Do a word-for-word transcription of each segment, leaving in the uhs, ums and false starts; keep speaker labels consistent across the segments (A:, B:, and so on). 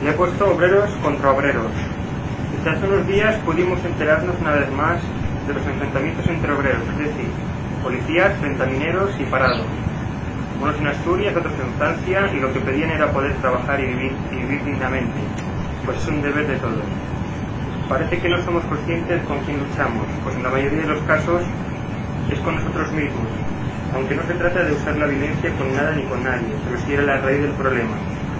A: Le he puesto obreros contra obreros. Desde hace unos días pudimos enterarnos una vez más de los enfrentamientos entre obreros, es decir, policías frente a mineros y parados. Unos en Asturias, otros en Francia, y lo que pedían era poder trabajar y vivir, y vivir dignamente, pues es un deber de todos. Parece que no somos conscientes con quién luchamos, pues en la mayoría de los casos es con nosotros mismos, aunque no se trata de usar la violencia con nada ni con nadie, pero sí era la raíz del problema.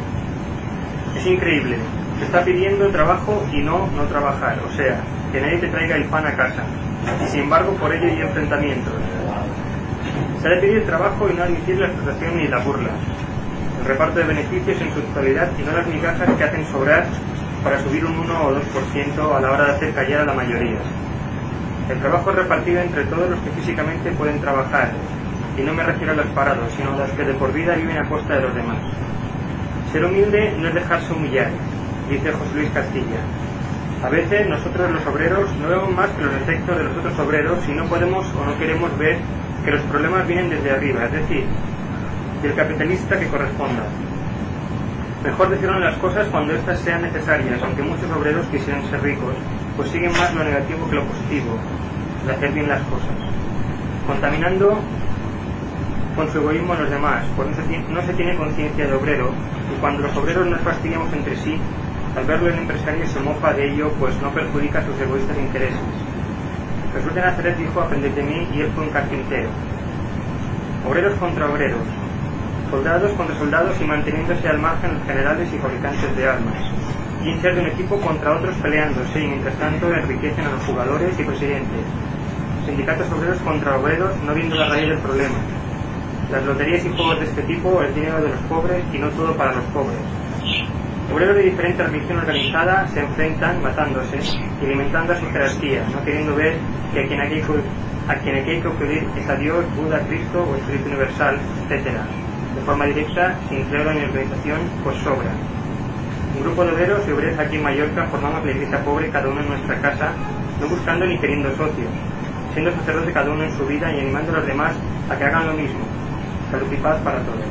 A: Es increíble, se está pidiendo trabajo y no no trabajar, o sea, que nadie te traiga el pan a casa, y sin embargo por ello hay enfrentamientos. Se ha de pedir trabajo y no admitir la explotación ni la burla, el reparto de beneficios en su totalidad y no las migajas que hacen sobrar para subir un uno o dos por ciento a la hora de hacer callar a la mayoría. El trabajo es repartido entre todos los que físicamente pueden trabajar, y no me refiero a los parados, sino a los que de por vida viven a costa de los demás. Ser humilde no es dejarse humillar, dice José Luis Castilla. A veces nosotros los obreros no vemos más que los defectos de los otros obreros y no podemos o no queremos ver que los problemas vienen desde arriba, es decir, del capitalista que corresponda. Mejor decirlo las cosas cuando éstas sean necesarias, aunque muchos obreros quisieran ser ricos, pues siguen más lo negativo que lo positivo, de hacer bien las cosas, contaminando con su egoísmo a los demás, pues no se tiene, no se tiene conciencia de obrero, y cuando los obreros nos fastidiamos entre sí, al verlo el empresario se mofa de ello, pues no perjudica sus egoístas intereses. Jesús de Nazaret dijo: aprended de mí, y él fue un carpintero. Obreros contra obreros, soldados contra soldados y manteniéndose al margen los generales y fabricantes de armas, hinchas de un equipo contra otros peleándose y mientras tanto enriquecen a los jugadores y presidentes. Sindicatos obreros contra obreros no viendo la raíz del problema. Las loterías y juegos de este tipo es dinero de los pobres y no todo para los pobres. Obreros de diferentes religión organizada se enfrentan matándose y alimentando a su jerarquía, no queriendo ver que a quien aquí, a quien aquí hay que acudir es a Dios, Buda, Cristo o Espíritu Universal, etcétera. De forma directa, sin clero ni organización, pues sobra. Un grupo de obreros y obreras aquí en Mallorca formamos la iglesia pobre, cada uno en nuestra casa, no buscando ni queriendo socios, siendo sacerdote cada uno en su vida y animando a los demás a que hagan lo mismo. Salud y paz para todos.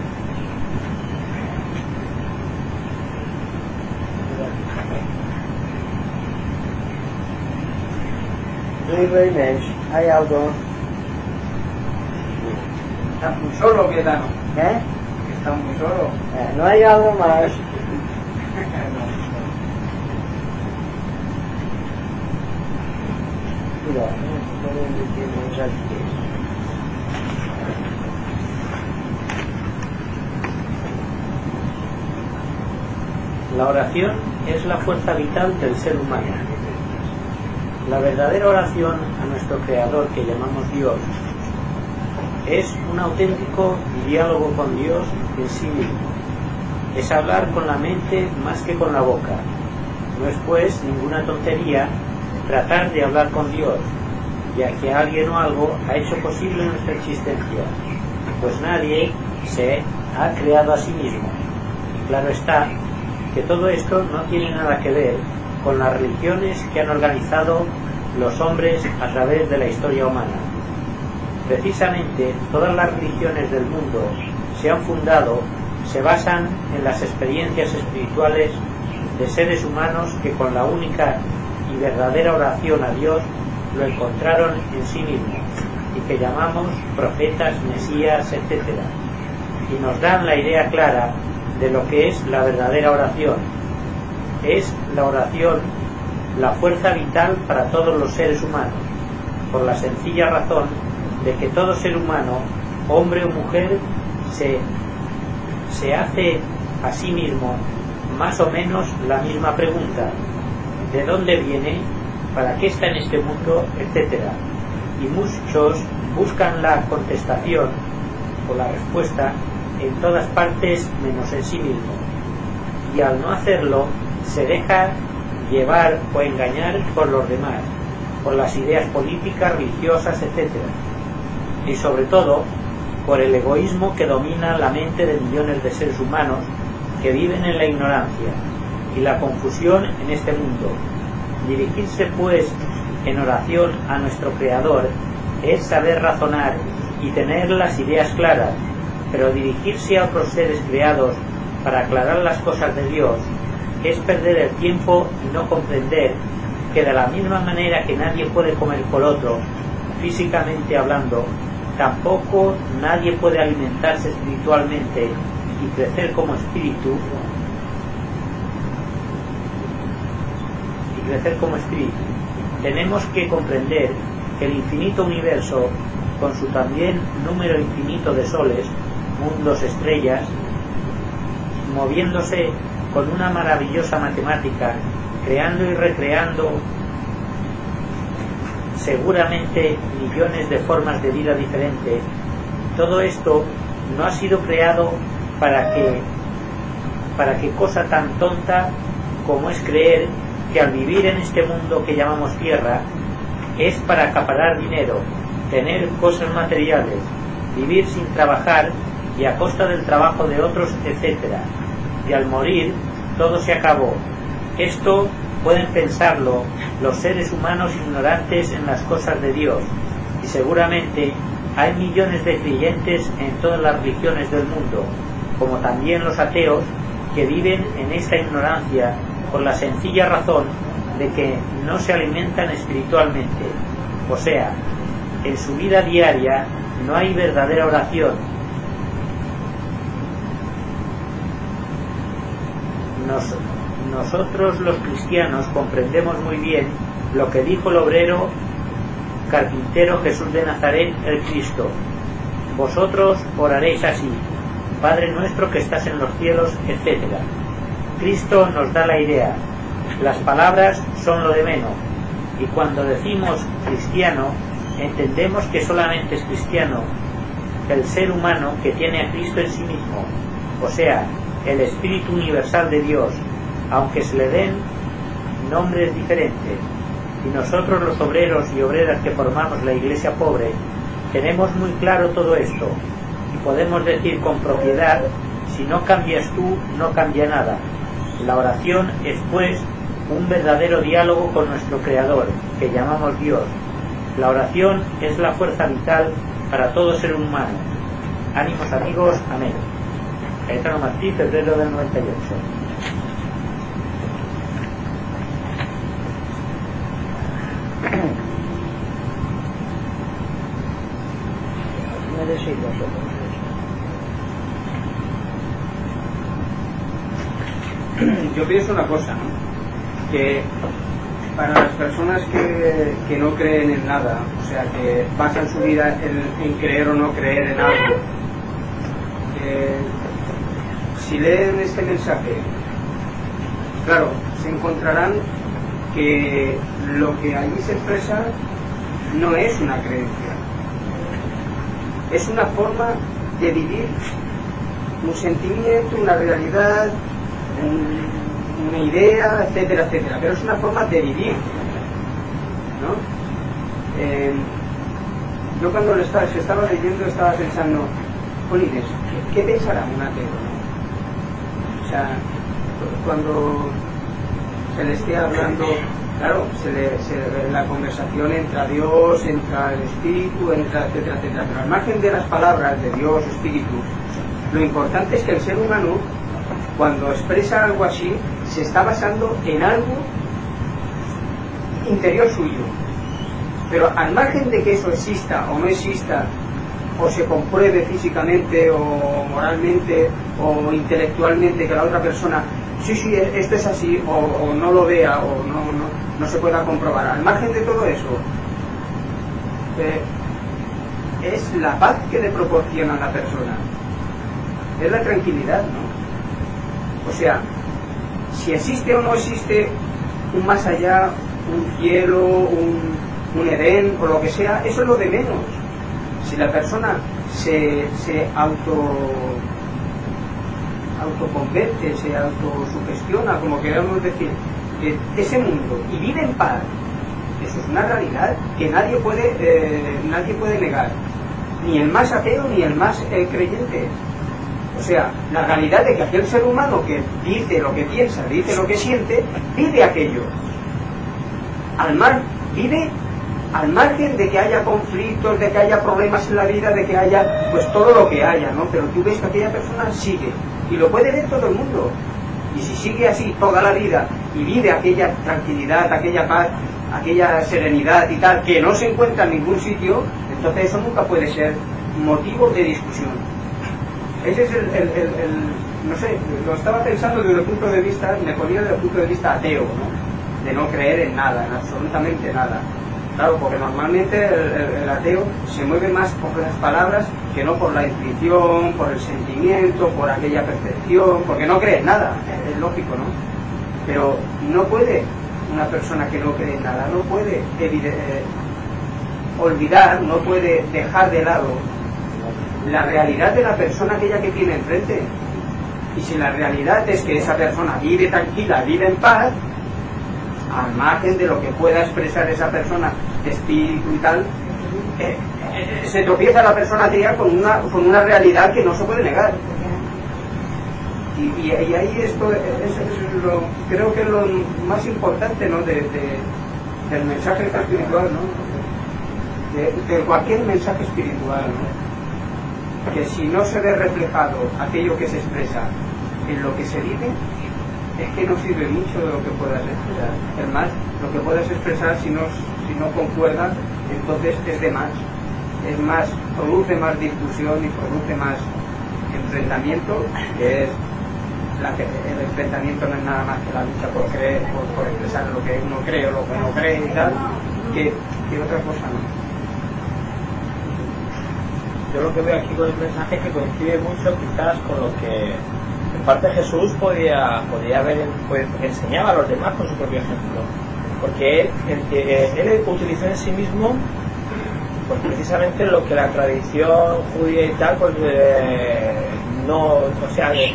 B: Luis Reynés, ¿hay algo?
C: ¿Está muy solo, Vietano?
B: ¿Eh?
C: ¿Está muy solo?
B: Eh, ¿No hay algo más? Mira, no pueden decirnos aquí.
D: La oración es la fuerza vital del ser humano. La verdadera oración a nuestro Creador, que llamamos Dios, es un auténtico diálogo con Dios en sí mismo. Es hablar con la mente más que con la boca. No es pues ninguna tontería tratar de hablar con Dios, ya que alguien o algo ha hecho posible nuestra existencia, pues nadie se ha creado a sí mismo. Y claro está que todo esto no tiene nada que ver con las religiones que han organizado los hombres a través de la historia humana. Precisamente todas las religiones del mundo se han fundado, se basan en las experiencias espirituales de seres humanos que con la única y verdadera oración a Dios lo encontraron en sí mismos y que llamamos profetas, mesías, etcétera, y nos dan la idea clara de lo que es la verdadera oración. Es la oración la fuerza vital para todos los seres humanos, por la sencilla razón de que todo ser humano, hombre o mujer, se, se hace a sí mismo más o menos la misma pregunta: ¿de dónde viene? ¿Para qué está en este mundo? Etcétera. Y muchos buscan la contestación o la respuesta en todas partes menos en sí mismo, y al no hacerlo se deja llevar o engañar por los demás, por las ideas políticas, religiosas, etcétera, y sobre todo por el egoísmo que domina la mente de millones de seres humanos que viven en la ignorancia y la confusión en este mundo. Dirigirse pues en oración a nuestro Creador es saber razonar y tener las ideas claras, pero dirigirse a otros seres creados para aclarar las cosas de Dios es perder el tiempo y no comprender que de la misma manera que nadie puede comer por otro, físicamente hablando, tampoco nadie puede alimentarse espiritualmente y crecer como espíritu y crecer como espíritu. Tenemos que comprender que el infinito universo, con su también número infinito de soles, mundos, estrellas, moviéndose con una maravillosa matemática, creando y recreando seguramente millones de formas de vida diferentes, todo esto no ha sido creado para que para que cosa tan tonta como es creer que al vivir en este mundo que llamamos tierra es para acaparar dinero, tener cosas materiales, vivir sin trabajar y a costa del trabajo de otros, etcétera. Y al morir todo se acabó. Esto pueden pensarlo los seres humanos ignorantes en las cosas de Dios, y seguramente hay millones de creyentes en todas las religiones del mundo, como también los ateos, que viven en esta ignorancia por la sencilla razón de que no se alimentan espiritualmente. O sea, en su vida diaria no hay verdadera oración. Nos, nosotros los cristianos comprendemos muy bien lo que dijo el obrero carpintero Jesús de Nazaret, el Cristo. Vosotros oraréis así: Padre nuestro que estás en los cielos, etcétera. Cristo nos da la idea. Las palabras son lo de menos, y cuando decimos cristiano, entendemos que solamente es cristiano el ser humano que tiene a Cristo en sí mismo, o sea, el Espíritu Universal de Dios, aunque se le den nombres diferentes. Y nosotros los obreros y obreras que formamos la iglesia pobre tenemos muy claro todo esto, y podemos decir con propiedad: si no cambias tú, no cambia nada. La oración es pues un verdadero diálogo con nuestro Creador, que llamamos Dios. La oración es la fuerza vital para todo ser humano. Ánimos amigos, amén. Cayetano Martí, febrero del noventa y ocho.
B: Me decís vosotros.
C: Yo pienso una cosa, ¿no? Que para las personas que, que no creen en nada, o sea, que basan su vida en, en creer o no creer en algo, eh, si leen este mensaje, claro, se encontrarán que lo que allí se expresa no es una creencia, es una forma de vivir, un sentimiento, una realidad, un, una idea, etcétera, etcétera, pero es una forma de vivir, ¿no? Eh, yo cuando lo estaba, se estaba leyendo estaba pensando, jolines, ¿qué, qué pensará un ateo, no? O sea, cuando se le esté hablando, claro, se le, se, la conversación entra Dios, entra el Espíritu, entra, etcétera, etcétera, pero al margen de las palabras de Dios, Espíritu, lo importante es que el ser humano, cuando expresa algo así, se está basando en algo interior suyo. Pero al margen de que eso exista o no exista, o se compruebe físicamente o moralmente o intelectualmente que la otra persona, sí, sí, esto es así, o, o no lo vea, o no, no, no se pueda comprobar, al margen de todo eso, eh, es la paz que le proporciona a la persona, es la tranquilidad, ¿no? O sea, si existe o no existe un más allá, un cielo, un, un Edén o lo que sea, eso es lo de menos. Si la persona se, se auto autoconverte, se autosugestiona, como queramos decir, de ese mundo y vive en paz, eso es una realidad que nadie puede eh, nadie puede negar, ni el más ateo ni el más eh, creyente. O sea, la realidad de que aquel ser humano que dice lo que piensa, dice lo que siente, vive aquello. Al mar, vive al margen de que haya conflictos, de que haya problemas en la vida, de que haya, pues todo lo que haya, ¿no? Pero tú ves que aquella persona sigue, y lo puede ver todo el mundo. Y si sigue así toda la vida y vive aquella tranquilidad, aquella paz, aquella serenidad y tal, que no se encuentra en ningún sitio, entonces eso nunca puede ser motivo de discusión. Ese es el, el, el, el no sé, lo estaba pensando desde el punto de vista, me ponía desde el punto de vista ateo, ¿no? De no creer en nada, en absolutamente nada. Claro, porque normalmente el, el, el ateo se mueve más por las palabras que no por la intuición, por el sentimiento, por aquella percepción, porque no cree en nada, es lógico, ¿no? Pero no puede una persona que no cree en nada, no puede eh, olvidar, no puede dejar de lado la realidad de la persona aquella que tiene enfrente. Y si la realidad es que esa persona vive tranquila, vive en paz, al margen de lo que pueda expresar esa persona de espíritu y tal, eh, eh, se tropieza la persona atea con una, con una realidad que no se puede negar. Y, y, y ahí esto es, es lo, creo que es lo más importante, ¿no? de, de, del mensaje espiritual, ¿no? de, de cualquier mensaje espiritual, ¿no? Que si no se ve reflejado aquello que se expresa en lo que se dice, es que no sirve mucho de lo que puedas expresar. Es más, lo que puedas expresar, si no, si no concuerda, entonces es de más. Es más, produce más discusión y produce más enfrentamiento, que es la que, el enfrentamiento no es nada más que la lucha por creer, por, por expresar lo que uno cree o lo que no cree y tal, que, que otra cosa, ¿no?
D: Yo lo que veo aquí con el mensaje es que coincide mucho quizás con lo que en parte Jesús podía, podía haber pues, enseñado a los demás con su propio ejemplo, porque él, él, él utilizó en sí mismo pues precisamente lo que la tradición judía y tal pues eh, no, o sea le,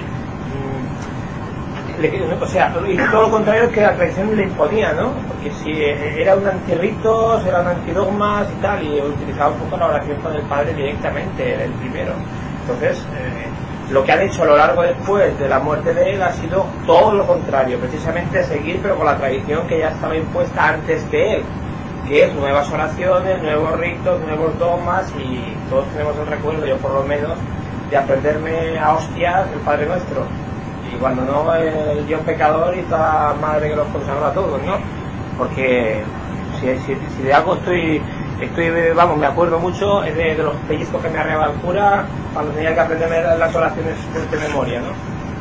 D: le, o sea y todo lo contrario que la tradición le imponía, ¿no? Porque si era un antirritos, era un antidogmas y tal, y utilizaba un poco la oración con el Padre directamente, el primero. Entonces eh, lo que han hecho a lo largo después de la muerte de él ha sido todo lo contrario, precisamente seguir pero con la tradición que ya estaba impuesta antes que él, que es nuevas oraciones, nuevos ritos, nuevos dogmas, y todos tenemos el recuerdo, yo por lo menos, de aprenderme a hostias el Padre Nuestro, y cuando no el yo pecador y toda madre que los consagra a todos, ¿no? Porque si, si, si de algo estoy estoy vamos me acuerdo mucho es de, de los pellizcos que me arreaba el cura cuando tenía que aprenderme las oraciones de memoria, ¿no?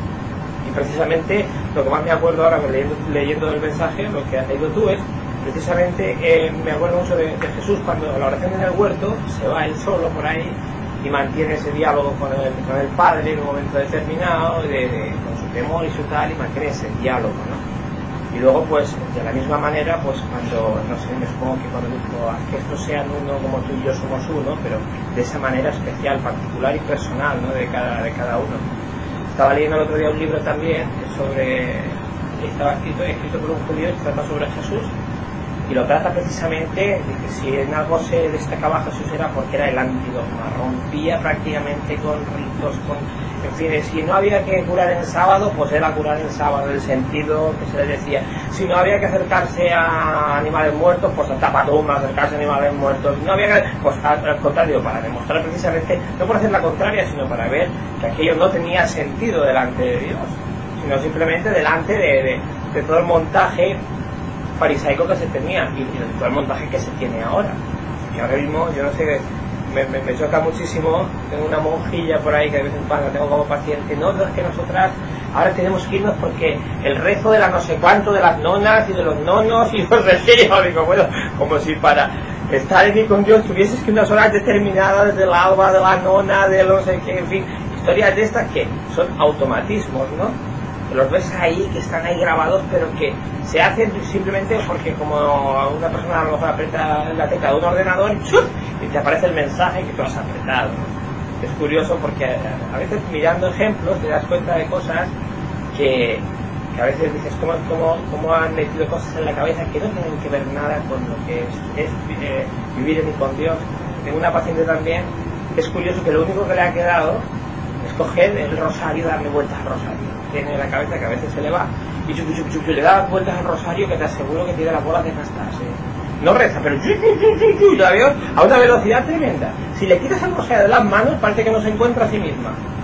D: Y precisamente lo que más me acuerdo ahora leyendo, leyendo el mensaje, lo que has leído tú, es precisamente eh, me acuerdo mucho de, de Jesús cuando la oración en el huerto se va él solo por ahí y mantiene ese diálogo con el, con el Padre en un momento determinado de, de, con su temor y su tal, y mantiene ese diálogo, ¿no? Y luego pues de la misma manera pues cuando, no sé, me supongo que cuando dijo haz que estos sean uno como tú y yo somos uno, pero de esa manera especial, particular y personal, ¿no? de, cada, de cada uno. Estaba leyendo el otro día un libro también sobre, estaba escrito, escrito por un judío que trata sobre Jesús, y lo trata precisamente, dice, si en algo se destacaba Jesús era porque era el antidogma, rompía prácticamente con ritos, con, en fin, si no había que curar en sábado, pues era curar en sábado, en el sentido que se le decía, si no había que acercarse a animales muertos, pues a tapatumba, acercarse a animales muertos, no había que, pues al contrario, para demostrar precisamente, no por hacer la contraria, sino para ver que aquello no tenía sentido delante de Dios, sino simplemente delante de, de, de todo el montaje farisaico que se tenía y, y todo el montaje que se tiene ahora. Y ahora mismo, yo no sé, me, me, me choca muchísimo, tengo una monjilla por ahí que de vez en cuando tengo como paciente, no, no es que nosotras ahora tenemos que irnos porque el rezo de la no sé cuánto, de las nonas y de los nonos y no sé qué, yo digo, bueno, como si para estar aquí con Dios tuvieses que unas horas determinadas desde el alba, de la nona, de no sé qué, en fin, historias de estas que son automatismos, ¿no? Los ves ahí, que están ahí grabados, pero que se hacen simplemente porque como una persona a lo mejor aprieta la tecla de un ordenador y, ¡chuf!, y te aparece el mensaje que tú has apretado, ¿no? Es curioso porque a veces mirando ejemplos te das cuenta de cosas que, que a veces dices cómo, cómo, cómo han metido cosas en la cabeza que no tienen que ver nada con lo que es, es eh, vivir en y con Dios. Tengo una paciente también, es curioso que lo único que le ha quedado es coger el rosario y darle vueltas al rosario. Tiene la cabeza que a veces se le va y chup, chup, chup, le da vueltas al rosario que te aseguro que tiene las bolas de gastarse. No reza, pero chup, chup, chup, chup, la veo a una velocidad tremenda. Si le quitas el rosario de las manos parece que no se encuentra a sí misma.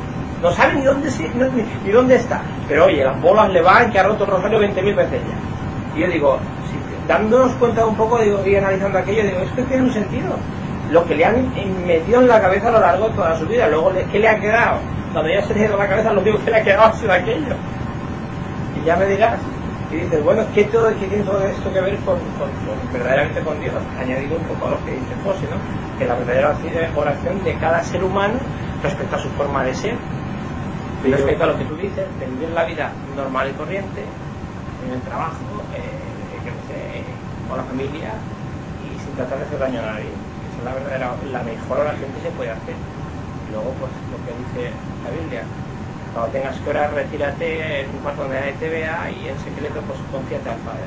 E: no sabe ni dónde, se, no, ni, ni dónde está. Pero oye, las bolas le van, que ha roto el rosario veinte mil veces ya. Y yo digo, si, dándonos cuenta un poco, digo, y analizando aquello, digo, esto tiene un sentido. Lo que le han metido en la cabeza a lo largo de toda su vida, luego, ¿qué le ha quedado? Cuando ya se le ha ido la cabeza, lo único que le ha quedado ha sido aquello. Y ya me dirás. Y dices, bueno, ¿qué, todo, qué tiene todo esto que ver con, con, con verdaderamente con Dios? Añadido un poco a lo que dice José, ¿no? Que la verdadera oración de cada ser humano respecto a su forma de ser, y respecto a lo que tú dices, de vivir la vida normal y corriente, en el trabajo, eh, yo no sé, con la familia, y sin tratar de hacer daño a nadie. Esa es la verdadera, la mejor oración que se puede hacer. Y luego, pues, lo que dice la Biblia. Cuando tengas que orar, retírate en un cuarto donde nadie te vea y en secreto, pues confíate al Padre.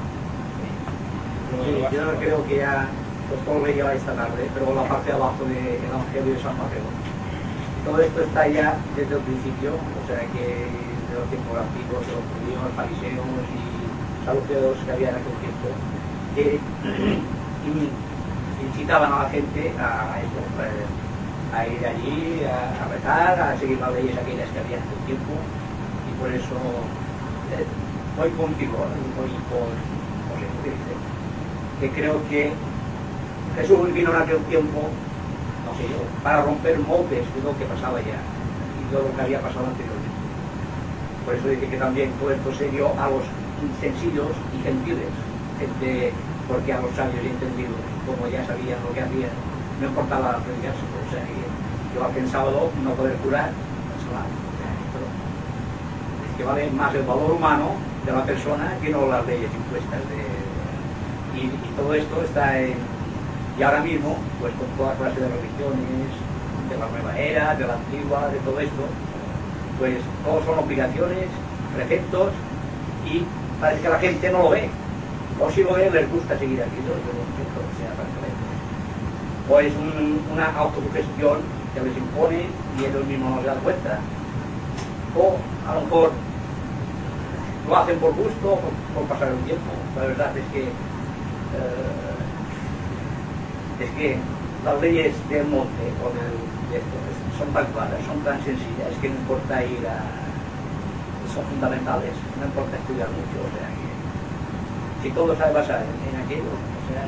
C: Sí, yo creo que ya, pues todo lo que lleva esta tarde, pero la parte de abajo del Evangelio de San Mateo. Todo esto está ya desde el principio, o sea que de los tiempos antiguos, de los judíos, fariseos y saduceos que había en aquel tiempo, que incitaban a la gente a esto. Pues, a ir allí, a, a rezar, a seguir las leyes aquellas que había en aquel tiempo, y por eso eh, voy contigo, voy con José, que dice que creo que Jesús vino en aquel tiempo, no sé yo, para romper moldes de lo que pasaba ya y de lo que había pasado anteriormente. Por eso dice que también todo esto se dio a los sencillos y gentiles, gente, porque a los sabios y entendidos, como ya sabían lo que hacían, no importaba predicarse. O sea, que yo aquel sábado no poder curar, es que vale más el valor humano de la persona que no las leyes impuestas de, y, y todo esto está en, y ahora mismo pues con toda clase de religiones de la nueva era, de la antigua, de todo esto, pues todos son obligaciones, preceptos, y parece que la gente no lo ve, o si lo ve les gusta seguir aquello, yo no entiendo, o sea, francamente. O es un, una autosugestión que les impone y ellos mismos no se dan cuenta, o a lo mejor lo hacen por gusto o por, por pasar el tiempo. La verdad es que eh, es que las leyes del monte o del, de esto son tan claras, son tan sencillas, que no importa ir a, son fundamentales, no importa estudiar mucho, o sea que si todo sabe basar en, en aquello, o sea,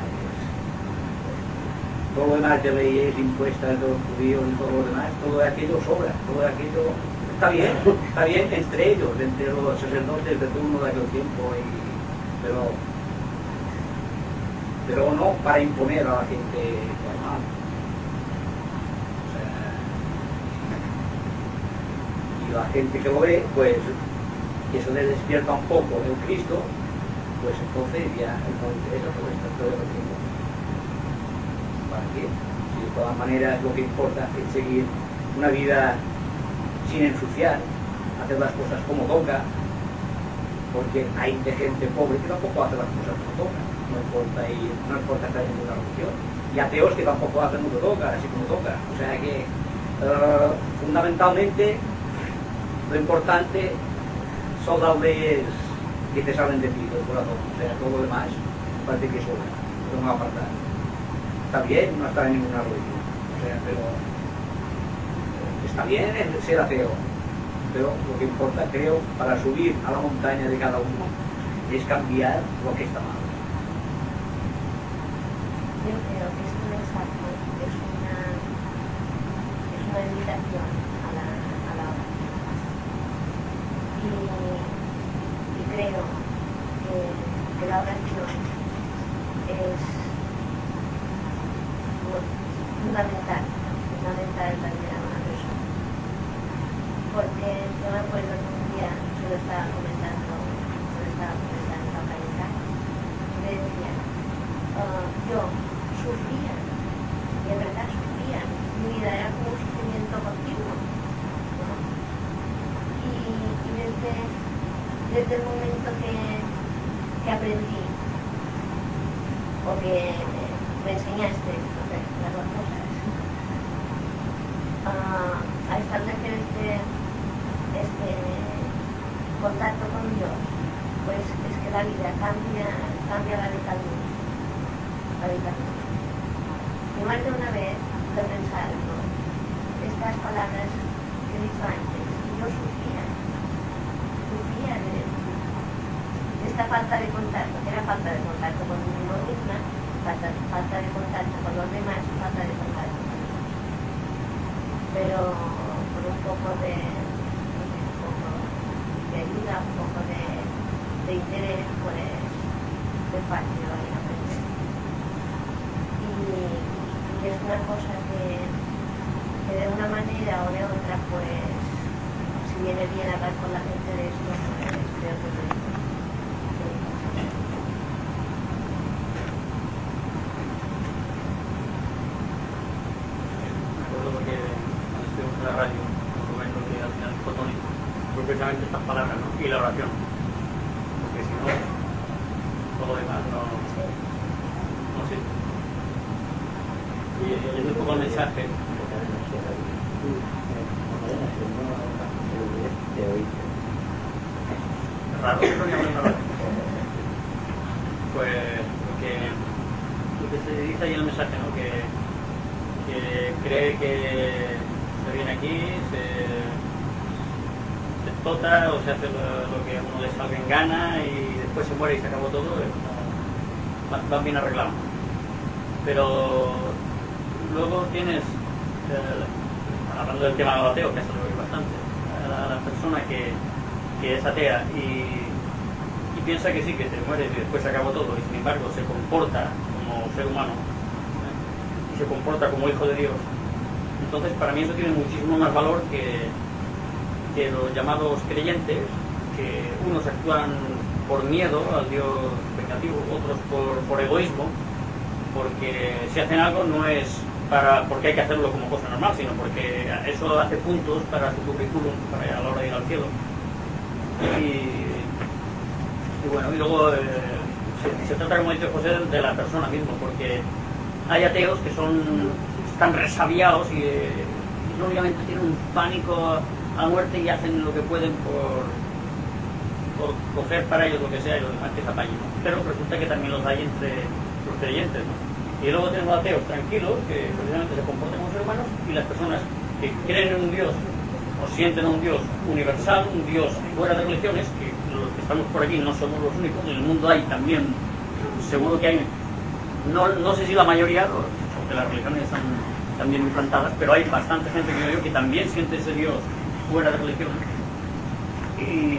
C: todo lo demás de leyes impuestas de los judíos y todo lo demás, todo aquello sobra, todo aquello está bien, está bien entre ellos, entre los sacerdotes de turno de aquel tiempo, y, pero, pero no para imponer a la gente normal. O sea, y la gente que lo ve, pues, y eso les despierta un poco el Cristo, pues entonces ya no interesa todo esto, todo lo tiempo. ¿Para qué? Si de todas maneras lo que importa es seguir una vida sin ensuciar, hacer las cosas como toca, porque hay de gente pobre que tampoco hace las cosas como toca, no importa ir, no importa estar en ninguna religión, y ateos que tampoco hacen lo que toca, así como toca. O sea que uh, fundamentalmente lo importante son las leyes que te salen de ti, del corazón, o sea, todo lo demás parece que sobra, lo van a apartar. Está bien no estar en ninguna religión, o sea, pero está bien ser ateo, pero lo que importa, creo, para subir a la montaña de cada uno es cambiar lo que está mal.
F: Yo creo que este mensaje es una, es una invitación a la, a la oración. Y, y creo que, que la oración es fundamental, fundamental en la vida de una persona. Porque yo me acuerdo que un día se lo estaba comentando, se lo estaba comentando a Marita, y me decía, uh, yo sufría, y en verdad sufría, mi vida era como un sufrimiento continuo, ¿no? Y, y desde, desde el momento que, que aprendí, o que me enseñaste, no sé, las dos cosas, uh, a establecer este, este contacto con Dios, pues es que la vida cambia, cambia radicalmente, radicalmente. Y más de una vez lo he pensado, ¿no? Estas palabras que he dicho antes, mejor sufrían, sufrían de, de esta falta de contacto, que era falta de contacto con uno misma, falta, falta de contacto con los demás, falta de contacto con Dios. Pero por un poco de, no sé, un poco de ayuda, un poco de, de interés, pues es fácil lo voy a aprender. Y, y es una cosa que, que de una manera o de otra, pues si viene bien hablar con la gente de esto, pues creo que es
G: la radio, un momento que al final es fotónico, fue precisamente estas palabras, ¿no? Y la oración, porque si no, todo lo demás no, no sirve. Y es un poco el mensaje. Raro que no hable en la radio. Pues lo que, lo que se dice ahí en el mensaje, ¿no? Que, que cree que se viene aquí, se, se explota o se hace lo, lo que a uno le salga en gana y después se muere y se acabó todo, van, van bien arreglados. Pero luego tienes, eh, hablando del tema de los ateos, que eso lo veo bastante, a la, la persona que, que es atea y, y piensa que sí, que te mueres y después se acabó todo, y sin embargo se comporta como ser humano, ¿eh? Y se comporta como hijo de Dios. Entonces, para mí eso tiene muchísimo más valor que, que los llamados creyentes, que unos actúan por miedo al Dios vengativo, otros por, por egoísmo, porque si hacen algo no es para porque hay que hacerlo como cosa normal, sino porque eso hace puntos para su currículum, para a la hora de ir al cielo. Y, y bueno, y luego eh, se, se trata, como ha dicho José, de la persona misma, porque hay ateos que son están resabiados y, eh, y obviamente tienen un pánico a la muerte y hacen lo que pueden por, por coger para ellos lo que sea y los demás que se apañen, ¿no? Pero resulta que también los hay entre los creyentes, ¿no? Y luego tenemos ateos tranquilos que precisamente se comportan como seres humanos, y las personas que creen en un Dios o sienten a un Dios universal, un Dios fuera de religiones, que los que estamos por aquí no somos los únicos, en el mundo hay también, seguro que hay, no, no sé si la mayoría, porque las religiones están también implantadas, pero hay bastante gente que yo digo que también siente ese Dios fuera de religión y,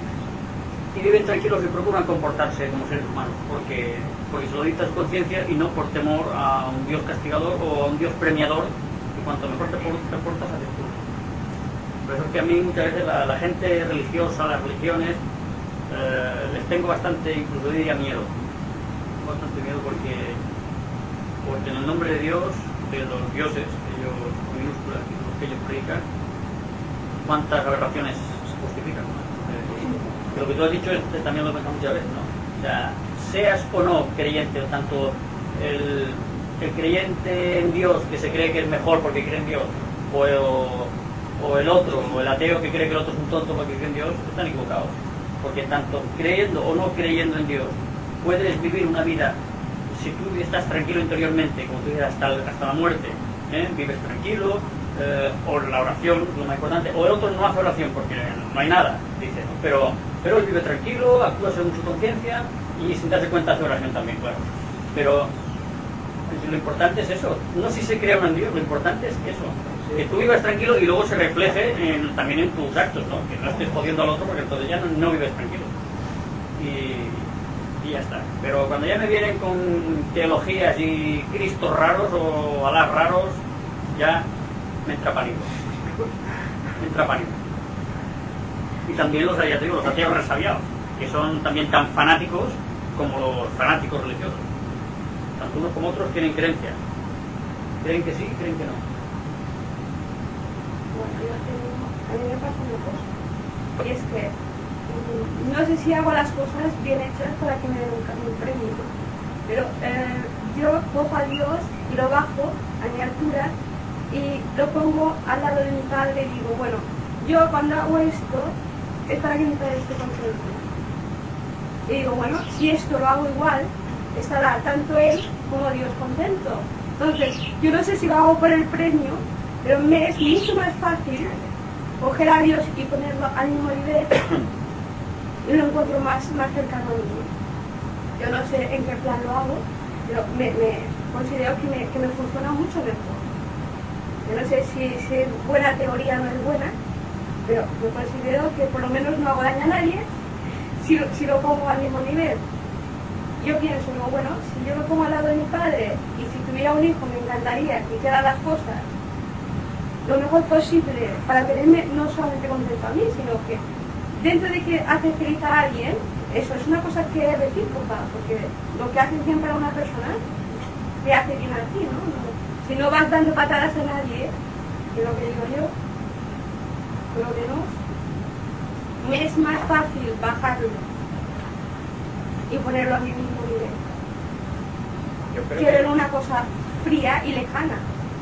G: y viven tranquilos y procuran comportarse como seres humanos, porque, porque se lo dicta su conciencia y no por temor a un Dios castigador o a un Dios premiador, y cuanto mejor te comportas, haces tú. Por eso es que a mí muchas veces la, la gente religiosa, las religiones, eh, les tengo bastante, incluso diría miedo, bastante miedo porque porque en el nombre de Dios, de los dioses, ellos con minúsculas, los que ellos predican, cuántas aberraciones se justifican, ¿no? Eh, lo que tú has dicho es, también lo he pensado muchas veces, ¿no? O sea, seas o no creyente, o tanto el, el creyente en Dios, que se cree que es mejor porque cree en Dios, o, o, o el otro, o el ateo que cree que el otro es un tonto porque cree en Dios, están equivocados. Porque tanto creyendo o no creyendo en Dios, puedes vivir una vida. Si tú estás tranquilo interiormente, como tú dices, hasta, hasta la muerte, ¿eh? Vives tranquilo, eh, o la oración, lo más importante, o el otro no hace oración porque no hay nada, dice, ¿no? pero, pero él vive tranquilo, actúa según su conciencia y sin darse cuenta hace oración también, claro. Pero lo importante es eso, no si se crea en Dios, lo importante es eso, que tú vivas tranquilo y luego se refleje en, también en tus actos, ¿no? Que no estés jodiendo al otro porque entonces ya no, no vives tranquilo. Y, y ya está. Pero cuando ya me vienen con teologías y cristos raros o alás raros, ya me entra pánico. Me entra pánico. Y también los, ya te digo, los ateos resabiados, que son también tan fanáticos como los fanáticos religiosos. Tanto unos como otros tienen creencias. Creen que sí, creen que no.
H: Bueno, yo tengo, a mí me pasa una cosa, y es que no sé si hago las cosas bien hechas para que me den un, un premio, pero eh, yo cojo a Dios y lo bajo a mi altura y lo pongo al lado de mi padre y digo, bueno, yo cuando hago esto es para que mi padre esté contento. Y digo, bueno, si esto lo hago igual, estará tanto él como Dios contento. Entonces, yo no sé si lo hago por el premio, pero me es mucho más fácil coger a Dios y ponerlo al mismo nivel, lo encuentro más, más cercano a mí. Yo no sé en qué plan lo hago, pero me, me considero que me, que me funciona mucho mejor. Yo no sé si, si es buena teoría o no es buena, pero yo considero que por lo menos no hago daño a nadie si, si lo pongo al mismo nivel. Yo pienso, no, bueno, si yo lo pongo al lado de mi padre y si tuviera un hijo me encantaría que hiciera las cosas lo mejor posible para tenerme no solamente contento a mí, sino que dentro de que hace feliz a alguien, eso es una cosa que es recíproca, porque lo que haces bien para una persona te hace bien a ti, ¿no? No, si no vas dando patadas a nadie, que es lo que digo yo, por lo menos me es más fácil bajarlo y ponerlo a mi mismo nivel.
E: Yo creo
H: Quiero
E: que
H: una cosa fría y lejana.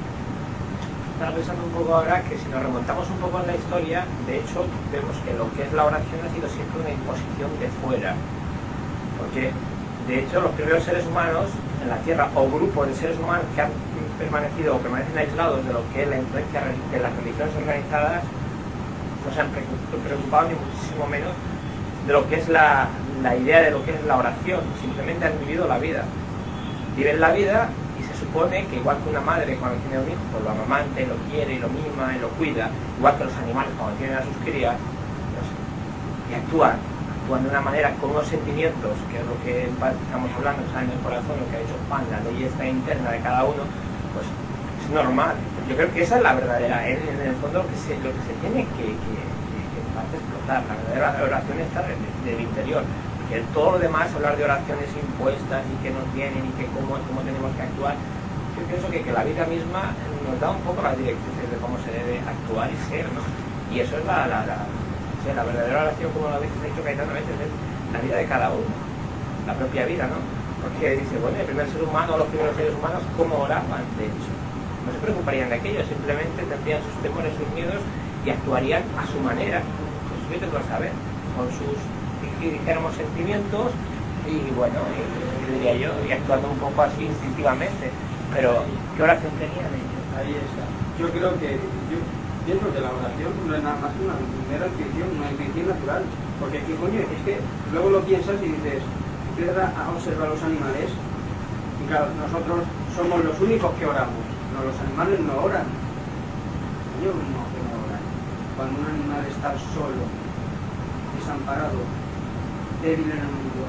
E: estaba pensando un poco ahora que si nos remontamos un poco en la historia, de hecho vemos que lo que es la oración ha sido siempre una imposición de fuera, porque de hecho los primeros seres humanos en la Tierra, o grupos de seres humanos que han permanecido o permanecen aislados de lo que es la influencia de las religiones organizadas, no se han preocupado ni muchísimo menos de lo que es la, la idea de lo que es la oración. Simplemente han vivido la vida, viven la vida, y se supone que igual que una madre cuando tiene un hijo pues lo amamanta y lo quiere y lo mima y lo cuida, igual que los animales cuando tienen a sus crías, pues, y actúan actúan de una manera con unos sentimientos, que es lo que estamos hablando, que sale en el corazón, lo que ha hecho Juan, la ley esta interna de cada uno, pues es normal. Yo creo que esa es la verdadera, en, en el fondo lo que se, lo que se tiene que, que, que, que explotar. La verdadera oración está del, del interior, porque todo lo demás, hablar de oraciones impuestas y que nos vienen y que cómo, cómo tenemos que actuar, yo pienso que, que la vida misma nos da un poco las directrices de cómo se debe actuar y ser, ¿no? Y eso es la, la, la, o sea, la verdadera oración, como lo habéis dicho Cayetano, a veces es la vida de cada uno, la propia vida, ¿no? Porque dice, bueno, el primer ser humano, los primeros seres humanos, ¿cómo oraban? De hecho, no se preocuparían de aquello, simplemente tendrían sus temores, sus miedos y actuarían a su manera, pues yo tengo que saber, con sus, dijéramos, sentimientos y bueno, y, y diría yo, y actuando un poco así instintivamente. Pero, ¿qué oración tenían ellos?
C: Ahí está. Yo creo que yo pienso que la oración no es nada más que una mera intuición, una intuición natural. Porque, ¿qué coño? Es que luego lo piensas y dices, empiezas a observar los animales y claro, nosotros somos los únicos que oramos. No, los animales no oran. Ellos no, que no oran. Cuando un animal está solo, desamparado, débil en el mundo,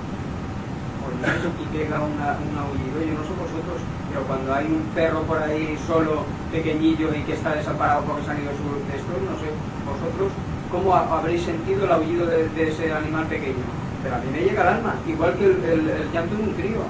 C: y pega una, un aullido, yo no sé vosotros, pero cuando hay un perro por ahí solo, pequeñillo y que está desamparado porque se han ido sus de estos, no sé, vosotros, ¿cómo habréis sentido el aullido de, de ese animal pequeño? Pero a mí me llega al alma, igual que el, el, el llanto de un crío.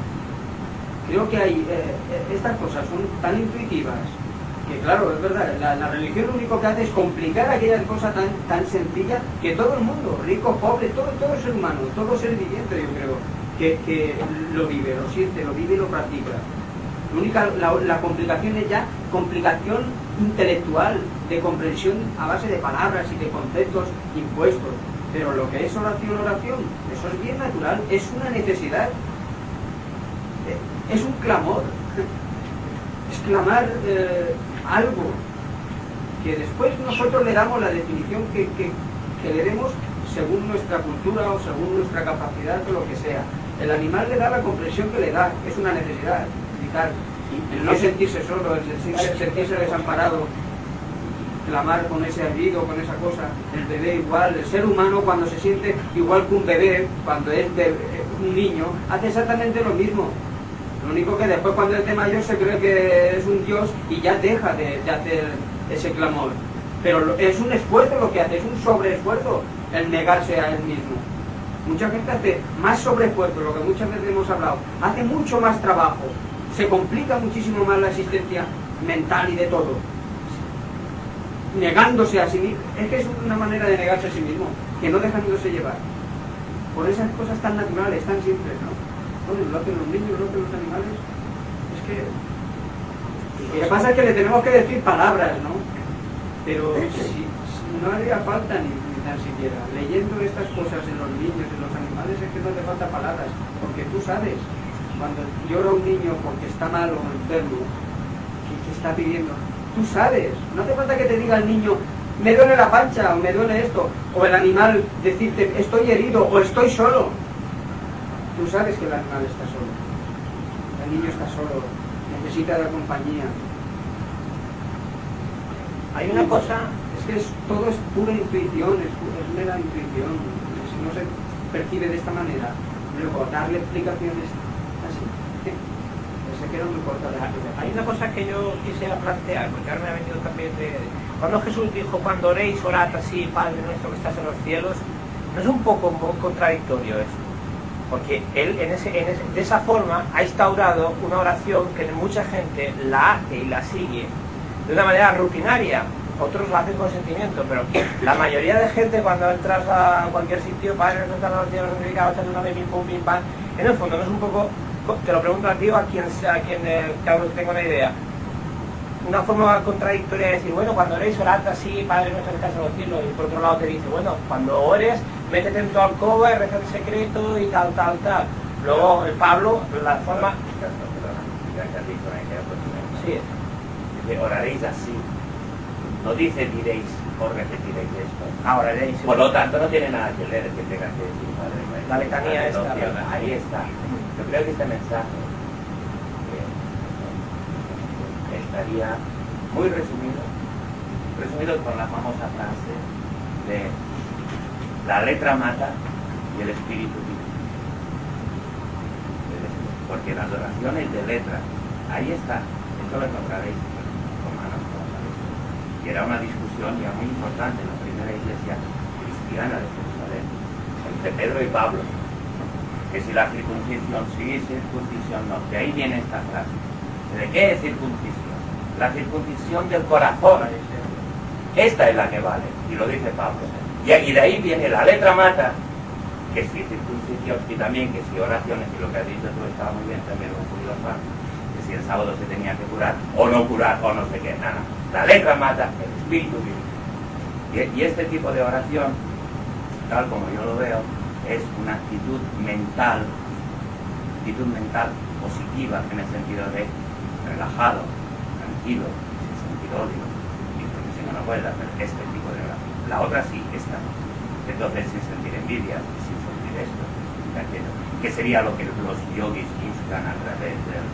C: Creo que hay, eh, estas cosas son tan intuitivas que, claro, es verdad, la, la religión lo único que hace es complicar aquella cosa tan, tan sencilla que todo el mundo, rico, pobre, todo, todo ser humano, todo ser viviente, yo creo, que, que lo vive, lo siente, lo vive y lo practica. La única, la, la complicación es ya complicación intelectual, de comprensión a base de palabras y de conceptos impuestos. Pero lo que es oración, oración, eso es bien natural, es una necesidad. Es un clamor, es clamar eh, algo que después nosotros le damos la definición que, que, que le demos según nuestra cultura o según nuestra capacidad o lo que sea. El animal le da la comprensión que le da, es una necesidad vital. El no sentirse solo, el sentirse desamparado, clamar con ese aullido, con esa cosa, el bebé igual, el ser humano cuando se siente igual que un bebé, cuando es bebé, un niño, hace exactamente lo mismo. Lo único que después cuando es de mayor se cree que es un dios y ya deja de, de hacer ese clamor. Pero es un esfuerzo lo que hace, es un sobreesfuerzo el negarse a él mismo. Mucha gente hace más sobreesfuerzo, lo que muchas veces hemos hablado, hace mucho más trabajo, se complica muchísimo más la existencia mental y de todo. Negándose a sí mismo, es que es una manera de negarse a sí mismo, que no dejándose llevar por esas cosas tan naturales, tan simples, ¿no? Bueno, lo hacen los niños, lo hacen los animales. Es que lo que pasa es que le tenemos que decir palabras, ¿no? Pero si, si no haría falta ni, ni tan siquiera. Leyendo estas cosas en los niños, en los animales, es que no te falta palabras, porque tú sabes, cuando llora un niño porque está mal o enfermo, que, que está pidiendo, tú sabes, no hace falta que te diga el niño, me duele la pancha, o me duele esto, o el animal decirte estoy herido, o estoy solo. Tú sabes que el animal está solo, el niño está solo, necesita de la compañía.
E: Hay una cosa,
C: es que es, todo es pura intuición, es, pu- es mera intuición. Si no se percibe de esta manera, luego darle explicaciones así, ¿eh? se queda muy corta la explicación.
E: hay una cosa que yo quisiera plantear, porque ahora me ha venido también de... Cuando Jesús dijo, cuando oréis, orad así, Padre nuestro que estás en los cielos, ¿no es un poco, un poco contradictorio esto? Porque él en ese, en ese, de esa forma ha instaurado una oración que mucha gente la hace y la sigue de una manera rutinaria. Otros lo hacen con sentimiento, pero la mayoría de gente cuando entras a cualquier sitio, Padre nuestro que estás en los cielos, santificado sea tu nombre, pim pum pim pam, en el fondo no es un poco, te lo pregunto a ti o a quien sea, a quien eh, cada uno tenga una idea, una forma contradictoria de decir, bueno, cuando oréis orad así, Padre nuestro que estás en los cielos, y por otro lado te dice, bueno, cuando ores, métete en tu alcoba y reza en secreto y tal, tal, tal. Luego el Pablo, la forma... Sí.
I: Dice, oraréis así. No dice diréis o repetiréis esto.
E: Ah, oraréis.
I: Por lo tanto, no tiene nada que leer que tenga que decir Padre nuestro.
E: La letanía esta,
I: No,
E: ¿verdad?
I: ahí está. Yo creo que este mensaje eh, estaría muy resumido, resumido con la famosa frase de la letra mata y el espíritu vive. Porque las oraciones de letra, ahí está, esto lo encontraréis en Romanos, como sabéis. Y era una discusión ya muy importante en la primera iglesia cristiana de Jerusalén, entre Pedro y Pablo, que si la circuncisión sí, circuncisión no, de ahí viene esta frase. ¿De qué es circuncisión? La circuncisión del corazón. Esta es la que vale, y lo dice Pablo. Y de ahí viene la letra mata, que si circuncisión, y también que si oraciones, y lo que has dicho tú estaba muy bien también lo ocurrió Juan, que si el sábado se tenía que curar, o no curar, o no sé qué, nada. La letra mata, el espíritu vive. Y, y este tipo de oración, tal como yo lo veo, es una actitud mental, actitud mental positiva, en el sentido de relajado, tranquilo, sin sentir odio, y porque si no, no puedes hacer este tipo de oración. La otra sí, esta no. Entonces, sin sentir envidia, sin sentir esto, sin aquello, que sería lo que los yogis buscan a través del,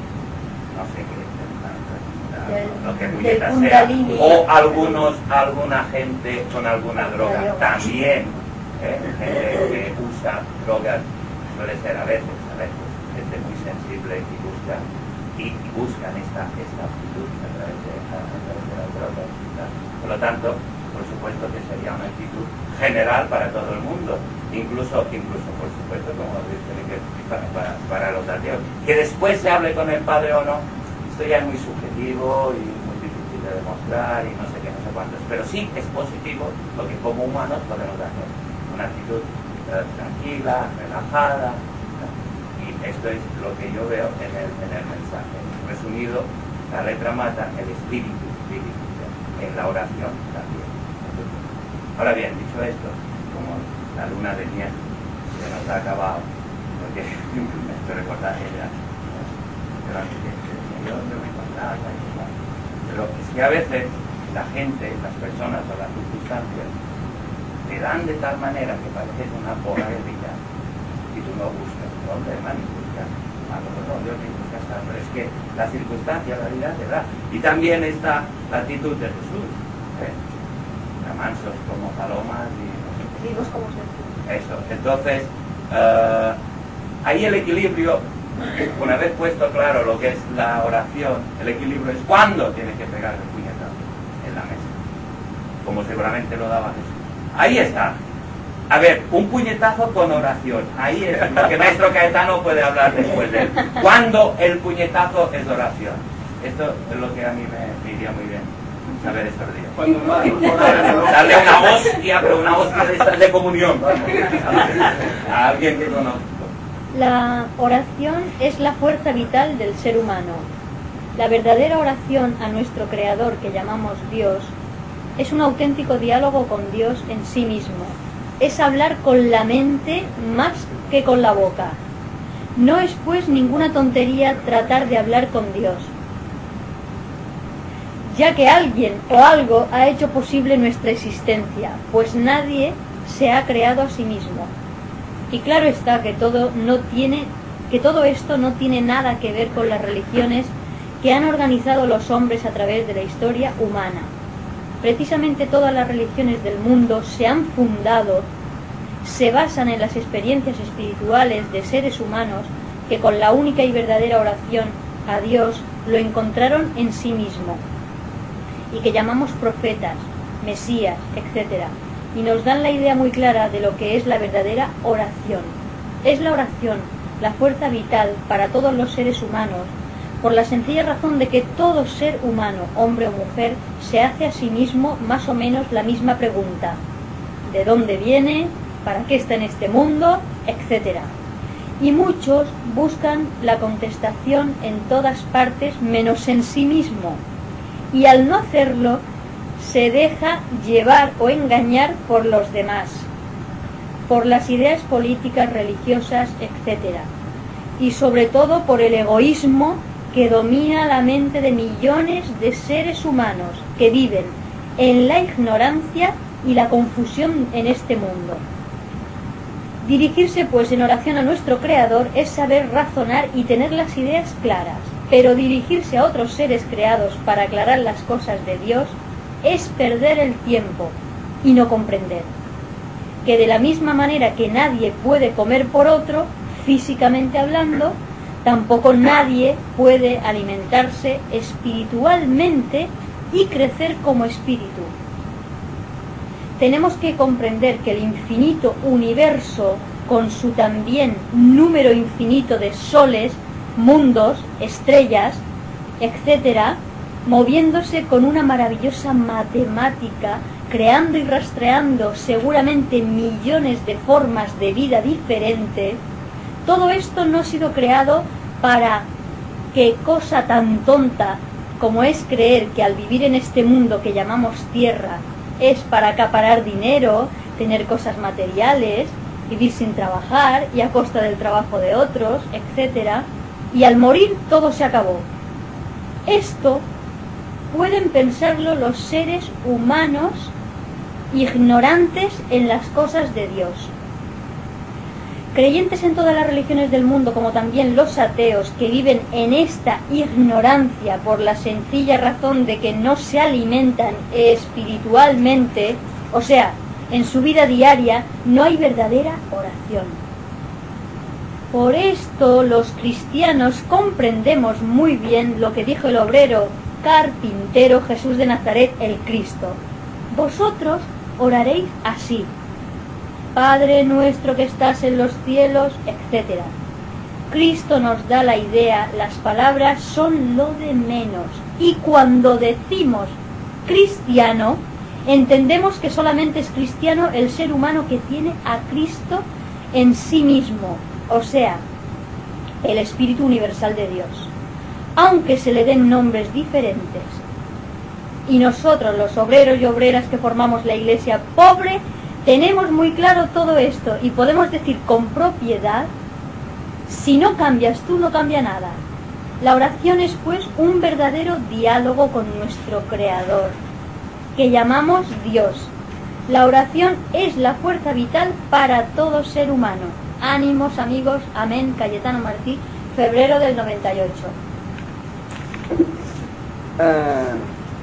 I: no sé qué, del tantra,
F: Del-
I: lo que
F: del
I: puñeta sea,
F: kundalini.
I: o algunos, alguna gente con alguna droga también, ¿eh? Gente que usa drogas, suele ser a veces, a veces, gente muy sensible y busca, y, y buscan esta, esta actitud a través de, a, a través de las drogas. ¿Verdad? Por lo tanto, por supuesto que sería una actitud general para todo el mundo, incluso, incluso por supuesto, como dice, que para, para, para los ateos. Que después se hable con el Padre o no, esto ya es muy subjetivo y muy difícil de demostrar y no sé qué, no sé cuántos, pero sí es positivo lo que como humanos podemos hacer, una actitud eh, tranquila, relajada, ¿no? Y esto es lo que yo veo en el, en el mensaje. Resumido, la letra mata, el espíritu, espíritu en la oración también. Ahora bien, dicho esto, como la luna de miel se nos ha acabado, porque me estoy recordando ella, pero antes que yo no me contaba, pero es que a veces la gente, las personas o las circunstancias te dan de tal manera que pareces una bola de brillar y tú no buscas, ¿dónde hermano? Buscas a los otros, Dios me buscas, pero es que la circunstancia, la realidad te da. Y también está la actitud de Jesús, ¿eh? Mansos como palomas y no sé qué.
H: Vivos como serpientes.
I: Eso, entonces uh, ahí el equilibrio, una vez puesto claro lo que es la oración, el equilibrio es cuándo tienes que pegar el puñetazo en la mesa, como seguramente lo daba Jesús. Ahí está. A ver, un puñetazo con oración, ahí es, porque maestro Caetano puede hablar después de él. ¿Cuándo el puñetazo es oración? Esto es lo que a mí me, me iría muy bien saber estos días.
C: Cuando más,
I: Darle una hostia, pero una hostia de estas de comunión, vamos, a alguien que conozco.
J: La oración es la fuerza vital del ser humano. La verdadera oración a nuestro Creador, que llamamos Dios, es un auténtico diálogo con Dios en sí mismo. Es hablar con la mente más que con la boca. No es pues ninguna tontería tratar de hablar con Dios. ya que alguien o algo ha hecho posible nuestra existencia, pues nadie se ha creado a sí mismo. Y claro está que todo no tiene, que todo esto no tiene nada que ver con las religiones que han organizado los hombres a través de la historia humana. Precisamente todas las religiones del mundo se han fundado, se basan en las experiencias espirituales de seres humanos que con la única y verdadera oración a Dios lo encontraron en sí mismo, y que llamamos profetas, mesías, etcétera, y nos dan la idea muy clara de lo que es la verdadera oración. Es la oración la fuerza vital para todos los seres humanos, por la sencilla razón de que todo ser humano, hombre o mujer, se hace a sí mismo más o menos la misma pregunta: ¿de dónde viene? ¿Para qué está en este mundo? Etcétera. Y muchos buscan la contestación en todas partes menos en sí mismo, y al no hacerlo se deja llevar o engañar por los demás, por las ideas políticas, religiosas, etcétera, y sobre todo por el egoísmo que domina la mente de millones de seres humanos que viven en la ignorancia y la confusión en este mundo. Dirigirse pues en oración a nuestro Creador es saber razonar y tener las ideas claras, pero dirigirse a otros seres creados para aclarar las cosas de Dios es perder el tiempo y no comprender que de la misma manera que nadie puede comer por otro, físicamente hablando, tampoco nadie puede alimentarse espiritualmente y crecer como espíritu. Tenemos que comprender que el infinito universo, con su también número infinito de soles, mundos, estrellas, etcétera, moviéndose con una maravillosa matemática, creando y rastreando seguramente millones de formas de vida diferentes, todo esto no ha sido creado para que cosa tan tonta como es creer que al vivir en este mundo que llamamos tierra es para acaparar dinero, tener cosas materiales, vivir sin trabajar y a costa del trabajo de otros, etcétera, y al morir todo se acabó. Esto pueden pensarlo los seres humanos ignorantes en las cosas de Dios. Creyentes en todas las religiones del mundo, como también los ateos que viven en esta ignorancia por la sencilla razón de que no se alimentan espiritualmente, o sea, en su vida diaria no hay verdadera oración. Por esto los cristianos comprendemos muy bien lo que dijo el obrero carpintero Jesús de Nazaret, el Cristo: vosotros oraréis así: Padre nuestro que estás en los cielos, etcétera. Cristo nos da la idea, las palabras son lo de menos, y cuando decimos cristiano, entendemos que solamente es cristiano el ser humano que tiene a Cristo en sí mismo, o sea, el Espíritu Universal de Dios, aunque se le den nombres diferentes. Y nosotros, los obreros y obreras que formamos la iglesia pobre, tenemos muy claro todo esto y podemos decir con propiedad: si no cambias tú, no cambia nada. La oración es pues un verdadero diálogo con nuestro Creador, que llamamos Dios. La oración es la fuerza vital para todo ser humano. Ánimos, amigos. Amén. Cayetano Martí, febrero del noventa y ocho.
B: Uh,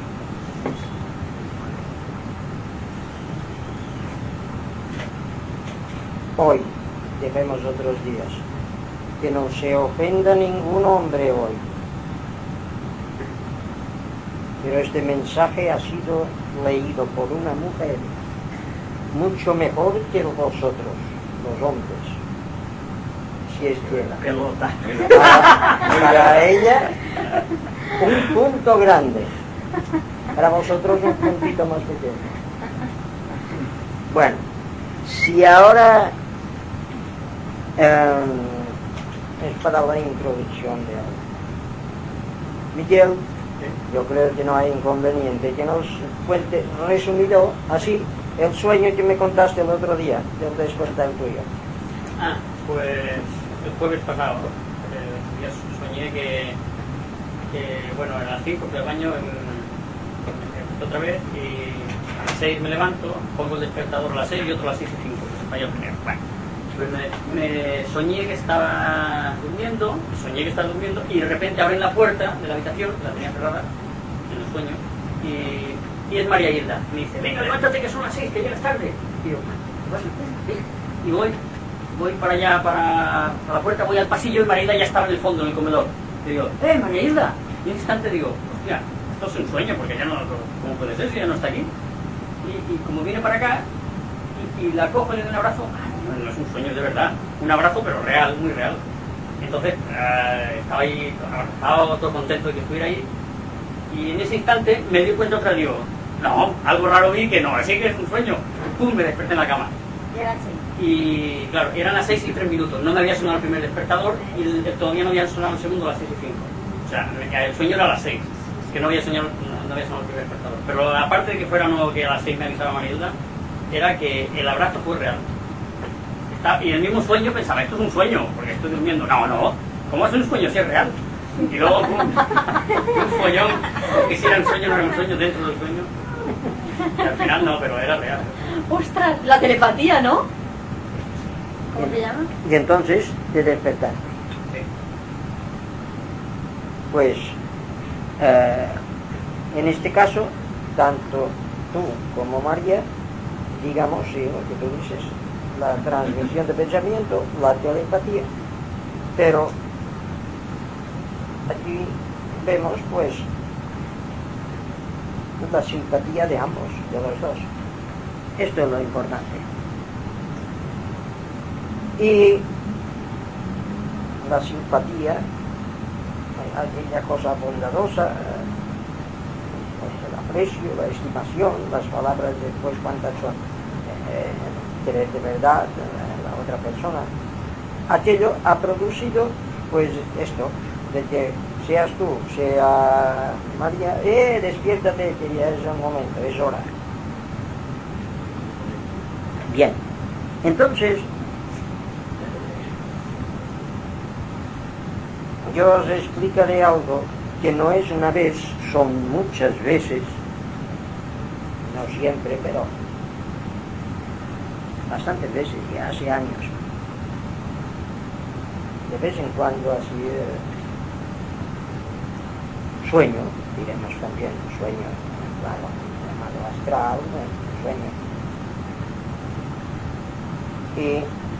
B: hoy, dejemos otros días, que no se ofenda ningún hombre hoy, pero este mensaje ha sido leído por una mujer mucho mejor que vosotros, los hombres, si es que
G: Pelota.
B: para, para ella un punto grande, para vosotros un puntito más pequeño. Bueno, si ahora eh, es para la introducción de algo, Miguel, yo creo que no hay inconveniente que nos cuente resumido así el sueño que me contaste el otro día del despertar tuyo.
G: Ah, pues el jueves pasado eh, ya soñé que, que bueno, en las cinco del baño en, otra vez y a las seis me levanto, pongo el despertador a las seis y otro a las seis y cinco, que se falla el primero. Bueno, pues me, me soñé que estaba durmiendo, soñé que estaba durmiendo y de repente abren la puerta de la habitación, la tenía cerrada en el sueño, y, y es María Hilda. Me dice, venga, levántate que son las seis, que llegas tarde. Y yo, bueno, y voy, voy para allá, para, para la puerta, voy al pasillo y María Hilda ya estaba en el fondo, en el comedor. Y digo, ¡eh, María Hilda! Y en un instante digo, hostia, esto es un sueño, porque ya no, ¿cómo puede ser si ya no está aquí? Y, y como viene para acá, y, y la cojo y le doy un abrazo, no, no es un sueño de verdad, un abrazo pero real, muy real. Entonces, eh, estaba ahí abrazado, todo contento de que estuviera ahí, y en ese instante me di cuenta otra vez, digo, no, algo raro vi que no, así que es un sueño. Pum, me desperté en la cama. Y claro, eran las seis y tres minutos, no me había sonado el primer despertador y el, el, todavía no había sonado el segundo a las seis y cinco. O sea, el sueño era a las seis, que no había, soñado, no, no había sonado el primer despertador. Pero aparte de que fuera nuevo que a las seis me avisaba Marilda, era que el abrazo fue real. Está, y en el mismo sueño pensaba, esto es un sueño, porque estoy durmiendo. No, no, ¿cómo es un sueño si es real? Y luego, pum, un follón, porque si era un sueño no era un sueño dentro del sueño. Y al final no, pero era real.
J: ¡Ostras! La telepatía, ¿no? ¿Cómo se llama?
B: Y entonces te despertaste.
G: Sí.
B: Pues, eh, en este caso, tanto tú como María, digamos, sí, lo que tú dices, la transmisión de pensamiento, la telepatía, pero aquí vemos, pues, la simpatía de ambos, de los dos. Esto es lo importante. Y la simpatía, aquella cosa bondadosa, el aprecio, la estimación, las palabras después cuántas son, eh, querer de verdad a la otra persona, aquello ha producido pues esto, de que seas tú, sea María, eh, despiértate que ya es el momento, es hora. Bien, entonces yo os explicaré algo que no es una vez, son muchas veces, no siempre, pero bastantes veces, ya hace años. De vez en cuando así eh, sueño, diremos también, sueño, claro, llamado astral, eh, sueño. Y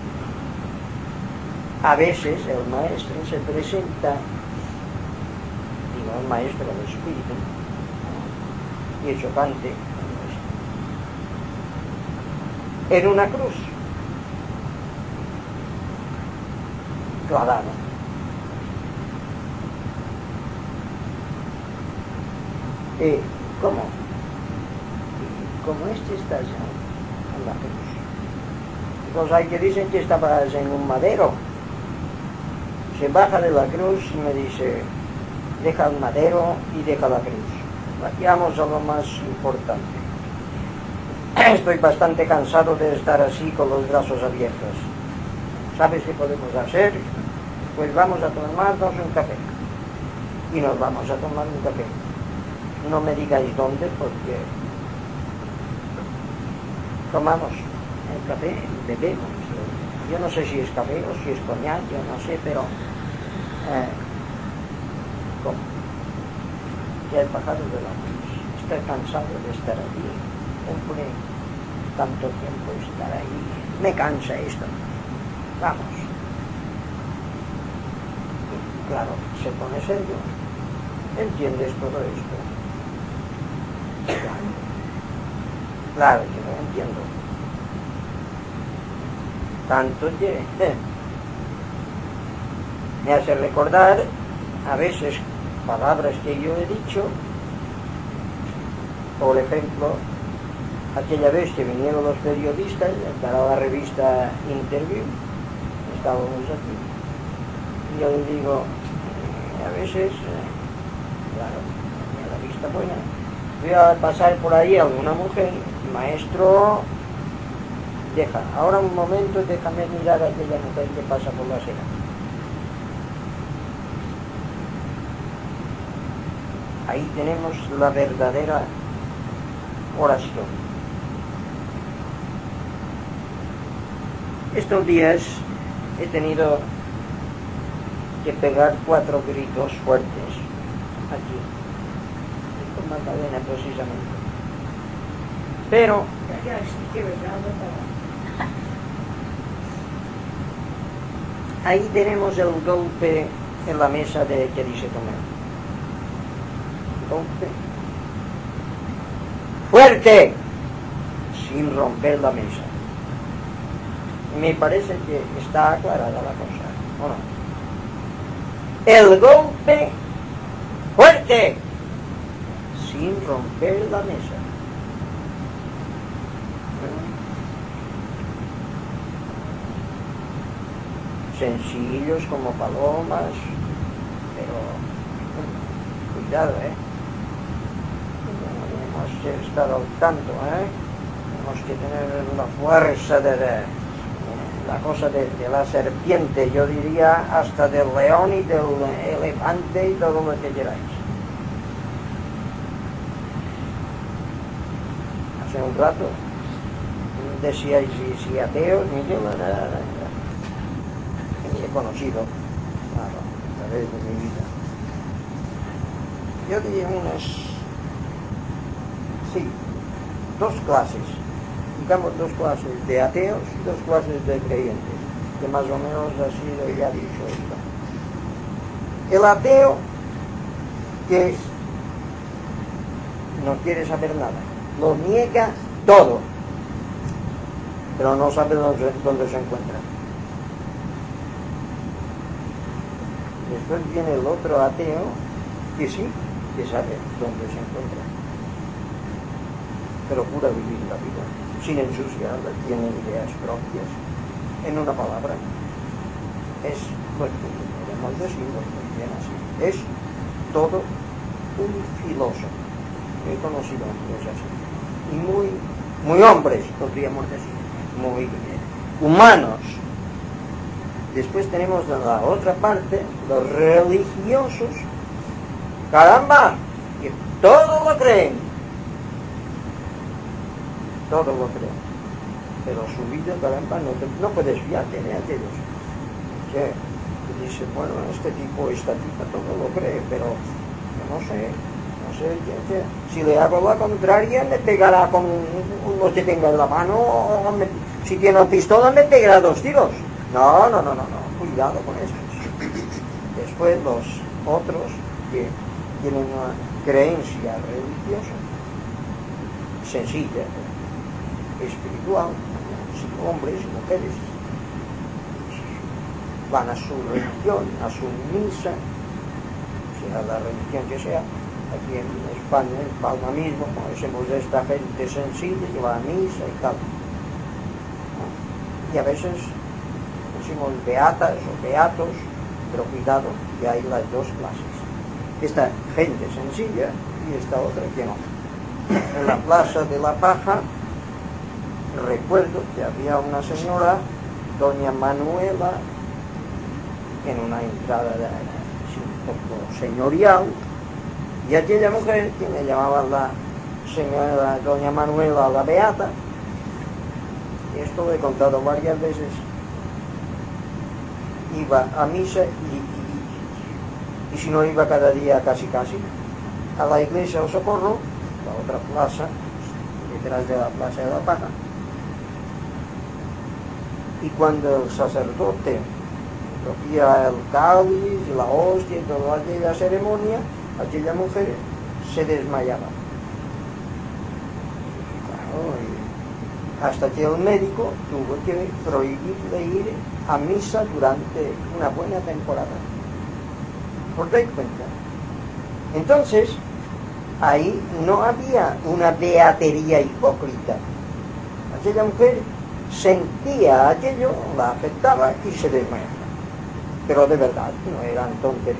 B: a veces el maestro se presenta, digo, el maestro del espíritu, y el chocante, en una cruz, clavada. Eh, ¿Cómo? Como este está ya en la cruz. Pues hay que dicen que estaba en un madero. Se baja de la cruz y me dice, deja el madero y deja la cruz. Vayamos a lo más importante. Estoy bastante cansado de estar así con los brazos abiertos. ¿Sabes qué podemos hacer? Pues vamos a tomarnos un café. Y nos vamos a tomar un café. No me digáis dónde porque tomamos el café, bebemos. Yo no sé si es café o si es coñac, yo no sé, pero eh, ¿cómo? Ya he bajado de la cruz. Estoy cansado de estar allí. Cumple tanto tiempo estar ahí. Me cansa esto. Vamos. Y claro, se pone serio. ¿Entiendes todo esto? Claro. Claro que lo entiendo. Tanto que eh, me hace recordar a veces palabras que yo he dicho. Por ejemplo, aquella vez que vinieron los periodistas para la revista Interview, estábamos aquí, y yo les digo, eh, a veces, eh, claro, tenía la vista buena, voy a pasar por ahí a alguna mujer, maestro, deja, ahora un momento, déjame mirar a aquella mujer que pasa por la acera. Ahí tenemos la verdadera oración. Estos días he tenido que pegar cuatro gritos fuertes aquí, con Magdalena precisamente. Pero ahí tenemos el golpe en la mesa de que dice Tomé. Golpe fuerte, sin romper la mesa. Me parece que está aclarada la cosa, ¿o no? El golpe fuerte, sin romper la mesa. Sencillos como palomas, pero cuidado, ¿eh? Tenemos que estar al tanto, ¿eh? Tenemos que tener la fuerza de, de la cosa de, de la serpiente, yo diría hasta del león y del elefante y todo lo que queráis. Hace un rato decíais si, si ateos, ni yo nada, nada. He conocido, claro, a través de mi vida. Yo diría unas, sí, dos clases, digamos dos clases de ateos y dos clases de creyentes, que más o menos así ya dicho esto. El ateo que no quiere saber nada, lo niega todo, pero no sabe dónde, dónde se encuentra. Después viene el otro ateo que sí, que sabe dónde se encuentra, pero procura vivir la vida sin ensuciarla, tiene ideas propias. En una palabra, es lo que podemos decir muy bien así, es todo un filósofo, muy conocido hombres así, y muy, muy hombres, podríamos decir, muy humanos. Después tenemos de la otra parte los religiosos, caramba, que todo lo creen, todo lo creen, pero su vida, caramba, no, te, no puedes fiarte de aquellos que dice, bueno, este tipo, esta tipa, todo lo cree, pero yo no sé, no sé, que, que, si le hago la contraria me pegará con lo que tenga en la mano, o me, si tiene una pistola me pegará dos tiros. No, no, no, no, no, cuidado con eso. Después los otros que tienen una creencia religiosa, sencilla, espiritual, hombres y mujeres, van a su religión, a su misa, sea la religión que sea. Aquí en España, en Palma mismo, conocemos a esta gente sencilla que va a misa y tal. Y a veces decimos beatas o beatos, pero cuidado, que hay las dos clases. Esta gente sencilla y esta otra que no. En la plaza de la Paja recuerdo que había una señora, doña Manuela, en una entrada de, así, un poco señorial, y aquella mujer que me llamaba la señora doña Manuela la Beata, y esto lo he contado varias veces, iba a misa y, y, y si no iba cada día casi casi a la iglesia o Socorro, la otra plaza, detrás de la plaza de la Paja, y cuando el sacerdote cogía el cáliz, la hostia y toda aquella ceremonia, aquella mujer se desmayaba. Claro, y hasta que el médico tuvo que prohibirle ir a misa durante una buena temporada. ¿Por qué cuenta? Entonces, ahí no había una beatería hipócrita. Aquella mujer sentía aquello, la afectaba y se desmayaba. Pero de verdad, no eran tonterías.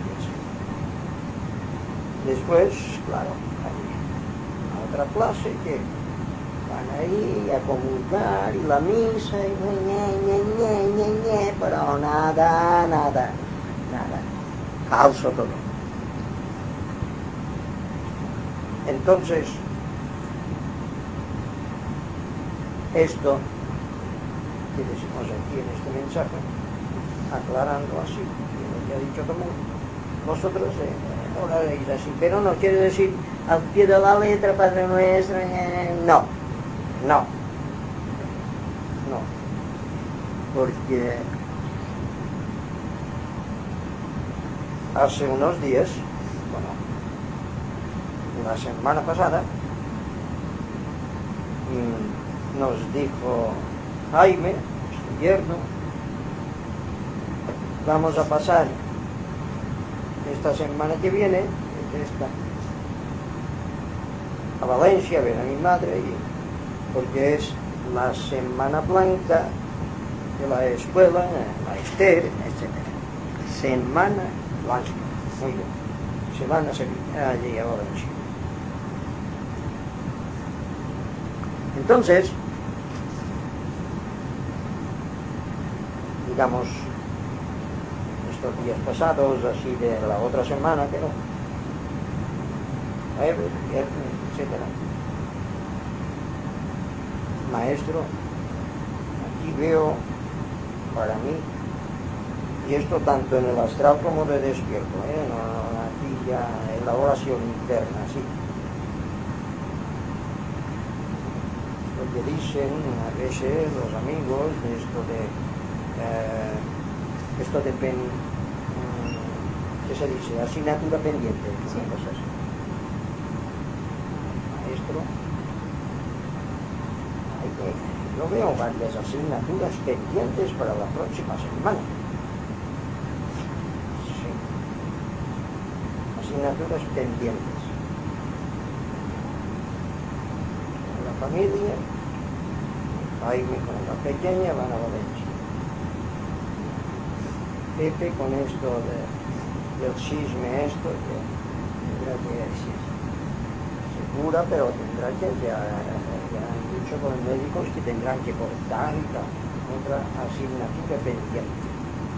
B: Después, claro, hay otra clase que van ahí a comulgar y la misa y ñe, ñe, ñe, ñe, ñe, pero nada, nada, nada. Falso todo. Entonces, esto que decimos aquí en este mensaje, aclarando así, lo que ha dicho también, vosotros eh, oraréis así, pero no quiere decir al pie de la letra, Padre Nuestro, eh, no, no, no, porque hace unos días, bueno, la semana pasada, mmm, nos dijo Jaime, su yerno, vamos a pasar esta semana que viene esta, a Valencia a ver a mi madre, y, porque es la Semana Blanca de la escuela, la Ester, etcétera. Semana Blanca, muy bien. Se van a Sevilla, allí a Valencia. Entonces, digamos, estos días pasados, así de la otra semana, pero jueves, viernes, etcétera. Maestro, aquí veo para mí, y esto tanto en el astral como de despierto, ¿eh? No, no, aquí ya en la oración interna, sí. Lo que dicen a veces los amigos de esto de eh, esto de pen, ¿qué se dice? Asignatura pendiente, sí. Cosas así. Maestro, hay que, yo veo varias asignaturas pendientes para la próxima semana. Sí. Asignaturas pendientes. La familia, Jaime con la pequeña van a Valencia. Pepe con esto de, del chisme esto que tendrá que decir segura, pero tendrá que ya, ya han dicho con los médicos que tendrán que cortar y tal, otra asignatura pendiente.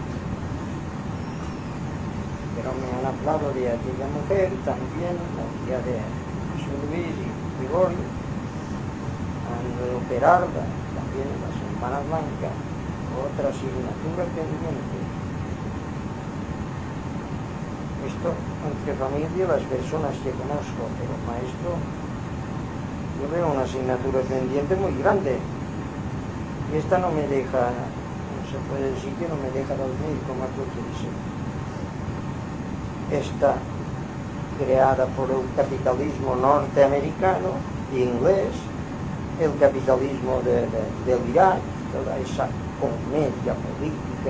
B: Pero me han hablado de aquella mujer también, la tía de Jesús Luis y Gregorio, han de operarla también en la Semana Blanca, otra asignatura pendiente. Esto entre familia, las personas que conozco, pero maestro, yo veo una asignatura pendiente muy grande y esta no me deja, no se puede decir que no me deja dormir como aquel que dice. Está creada por el capitalismo norteamericano e inglés, el capitalismo de, de, del Irak, toda esa comedia política.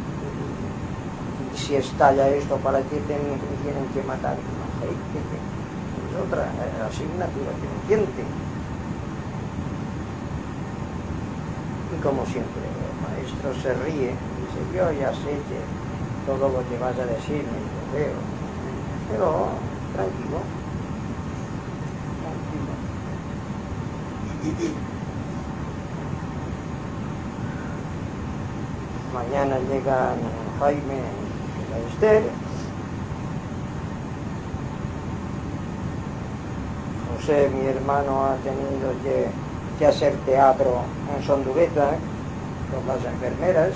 B: Si estalla esto, ¿para qué tienen, tienen que matar? No sé, es otra asignatura pendiente. Y como siempre, el maestro se ríe y dice, yo ya sé que todo lo que vas a decirme lo veo, pero tranquilo, tranquilo. Mañana llegan Jaime Esther, José, mi hermano, ha tenido que, que hacer teatro en Sondureta con las enfermeras.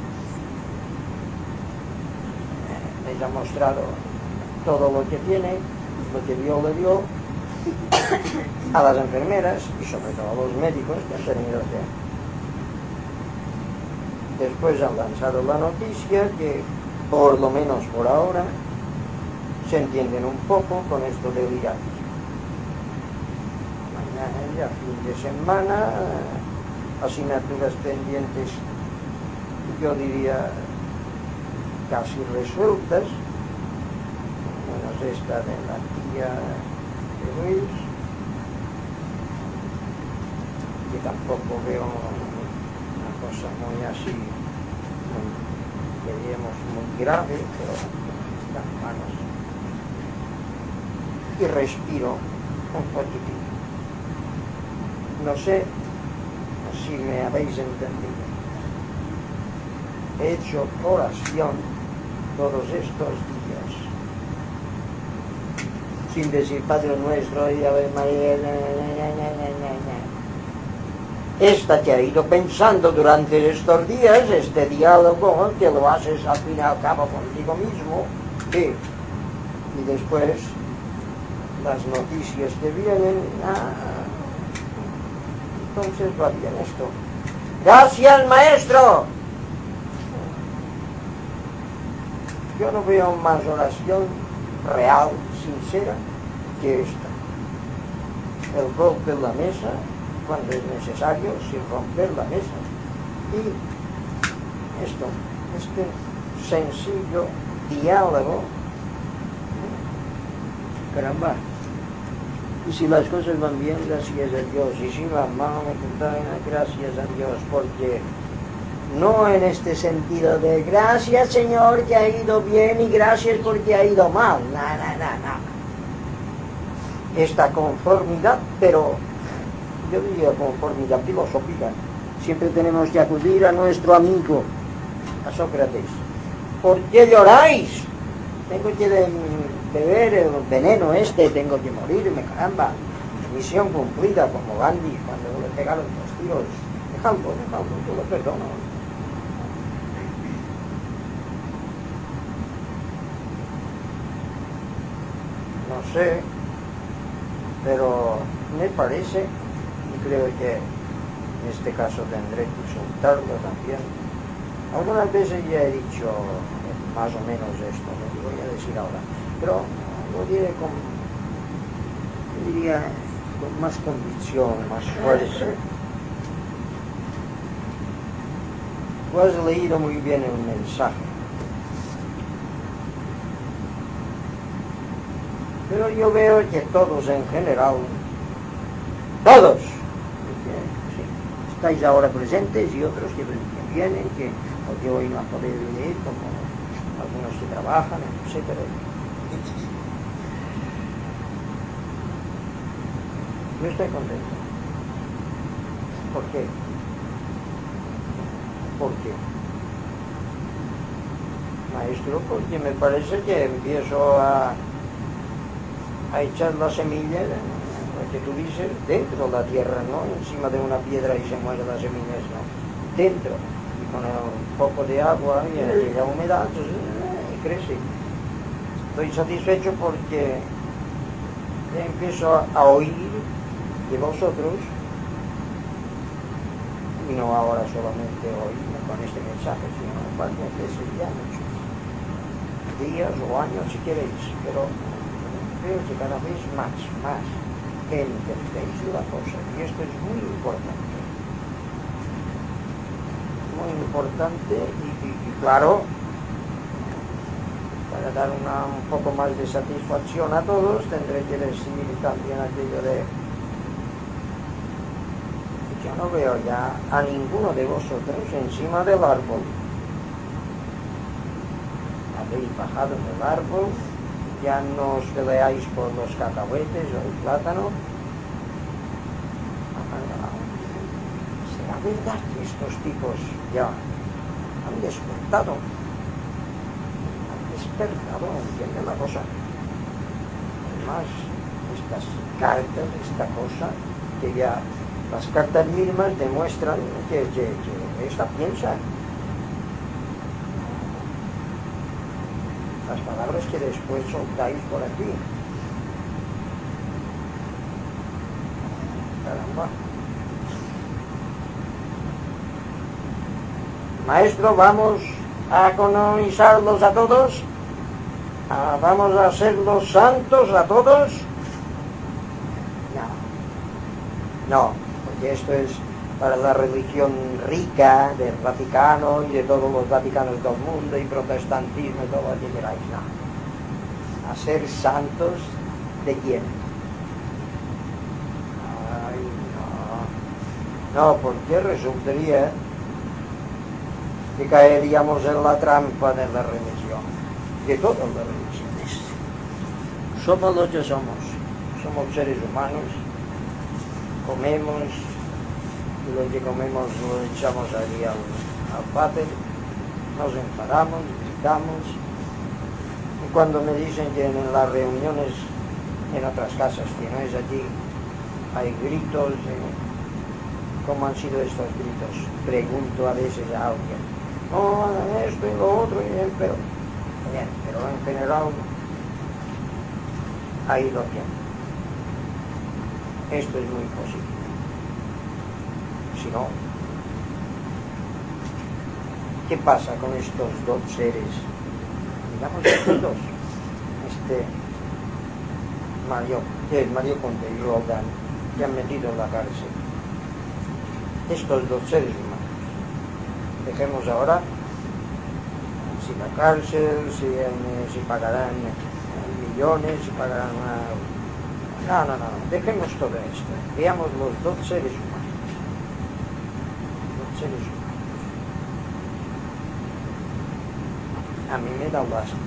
B: Les ha mostrado todo lo que tiene, lo que vio, le dio a las enfermeras y sobre todo a los médicos que han tenido que. Después han lanzado la noticia que, por lo menos por ahora, se entienden un poco con esto del Irak. Mañana ya fin de semana, asignaturas pendientes, yo diría casi resueltas, menos esta de la tía de Luis, que tampoco veo una cosa muy así, muy, diríamos muy grave, pero están manos. Y respiro un poquitín. No sé si me habéis entendido. He hecho oración todos estos días, sin decir Padre Nuestro y Ave María. Na, na, na, na, na. Esta que ha ido pensando durante estos días, este diálogo que lo haces al fin y al cabo contigo mismo, y, y después las noticias que vienen, ah, entonces va bien esto. Gracias, maestro. Yo no veo más oración real, sincera, que esta. El golpe en la mesa, cuando es necesario, sin romper la mesa. Y esto, este sencillo diálogo, caramba. Y si las cosas van bien, gracias a Dios. Y si van mal, gracias a Dios, porque no en este sentido de gracias Señor que ha ido bien y gracias porque ha ido mal. No, no, no, no. Esta conformidad, pero yo diría conformidad filosófica. Siempre tenemos que acudir a nuestro amigo, a Sócrates. ¿Por qué lloráis? Tengo que beber el veneno este, tengo que morirme, caramba. Misión cumplida, como Gandhi cuando le pegaron los tiros. Dejadlo, dejadlo, yo lo perdono. No sé, pero me parece, y creo que en este caso tendré que soltarlo también. Algunas veces ya he dicho más o menos esto, lo que voy a decir ahora, pero lo diré con, yo diría, con más convicción, más fuerza. Tú has leído muy bien el mensaje, pero yo veo que todos en general, todos, sí, estáis ahora presentes y otros que vienen, que porque hoy no han podido venir, como algunos que trabajan, etcétera. Yo estoy contento. ¿Por qué? ¿Por qué? Maestro, porque me parece que empiezo a, a echar la semilla, lo que tú dices, dentro de la tierra, no encima de una piedra y se muere las semillas, no, dentro. Con un poco de agua y la humedad, entonces eh, crece. Estoy satisfecho porque empiezo a oír de vosotros, y no ahora solamente hoy con este mensaje, sino varias veces ya, muchos días o años si queréis, pero creo que cada vez más, más entendéis la cosa, y esto es muy importante. Muy importante y, y, y claro, para dar una, un poco más de satisfacción a todos tendré que decir también aquello de que yo no veo ya a ninguno de vosotros encima del árbol. Habéis bajado del árbol, ya no os peleáis por los cacahuetes o el plátano. ¿Será verdad que estos tipos ya han despertado? Han despertado, ¿entienden la cosa? Además, estas cartas, esta cosa, que ya las cartas mismas demuestran que, que, que esta piensa. Las palabras que después soltáis por aquí. Caramba. Maestro, vamos a canonizarlos a todos, ah, vamos a hacerlos santos a todos. No, no, porque esto es para la religión rica del Vaticano y de todos los Vaticanos del mundo y protestantismo y todo lo que queráis. No, a ser santos ¿de quién? Ay, no, no, porque resultaría que caeríamos en la trampa de la religión, de todas las religiones. Somos lo que somos, somos seres humanos, comemos, y lo que comemos lo echamos allí al, al váter, nos enfadamos, gritamos, y cuando me dicen que en las reuniones en otras casas, que no es allí, hay gritos. Eh, ¿Cómo han sido estos gritos? Pregunto a veces a alguien, no, esto y lo otro, y pero, bien, pero en general, ahí lo tienen. Esto es muy positivo. Si no, ¿qué pasa con estos dos seres? Digamos estos dos, este Mario, eh, Mario Conde y Roldán, que han metido en la cárcel. Estos dos seres humanos. Dejemos ahora si la cárcel, si, si pagarán millones, si pagarán una... No, no, no, dejemos todo esto. Veamos los dos seres humanos. Dos seres humanos. A mí me da lástima.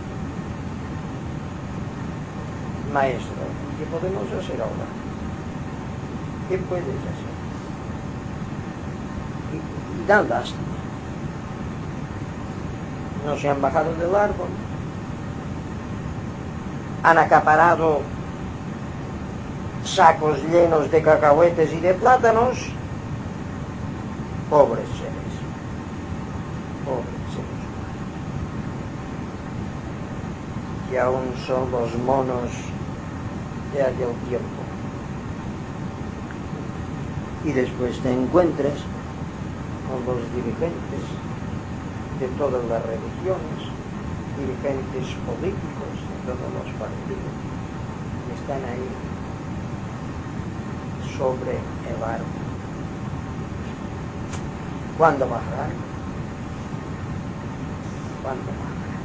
B: Maestro, ¿qué podemos hacer ahora? ¿Qué puedes hacer? Y dan lástima. No se han bajado del árbol, han acaparado sacos llenos de cacahuetes y de plátanos. Pobres seres, pobres seres humanos, que aún son los monos de aquel tiempo. Y después te encuentras con los dirigentes de todas las religiones, dirigentes políticos de todos los partidos, que están ahí sobre el árbol. ¿Cuándo bajarán? ¿Cuándo bajarán?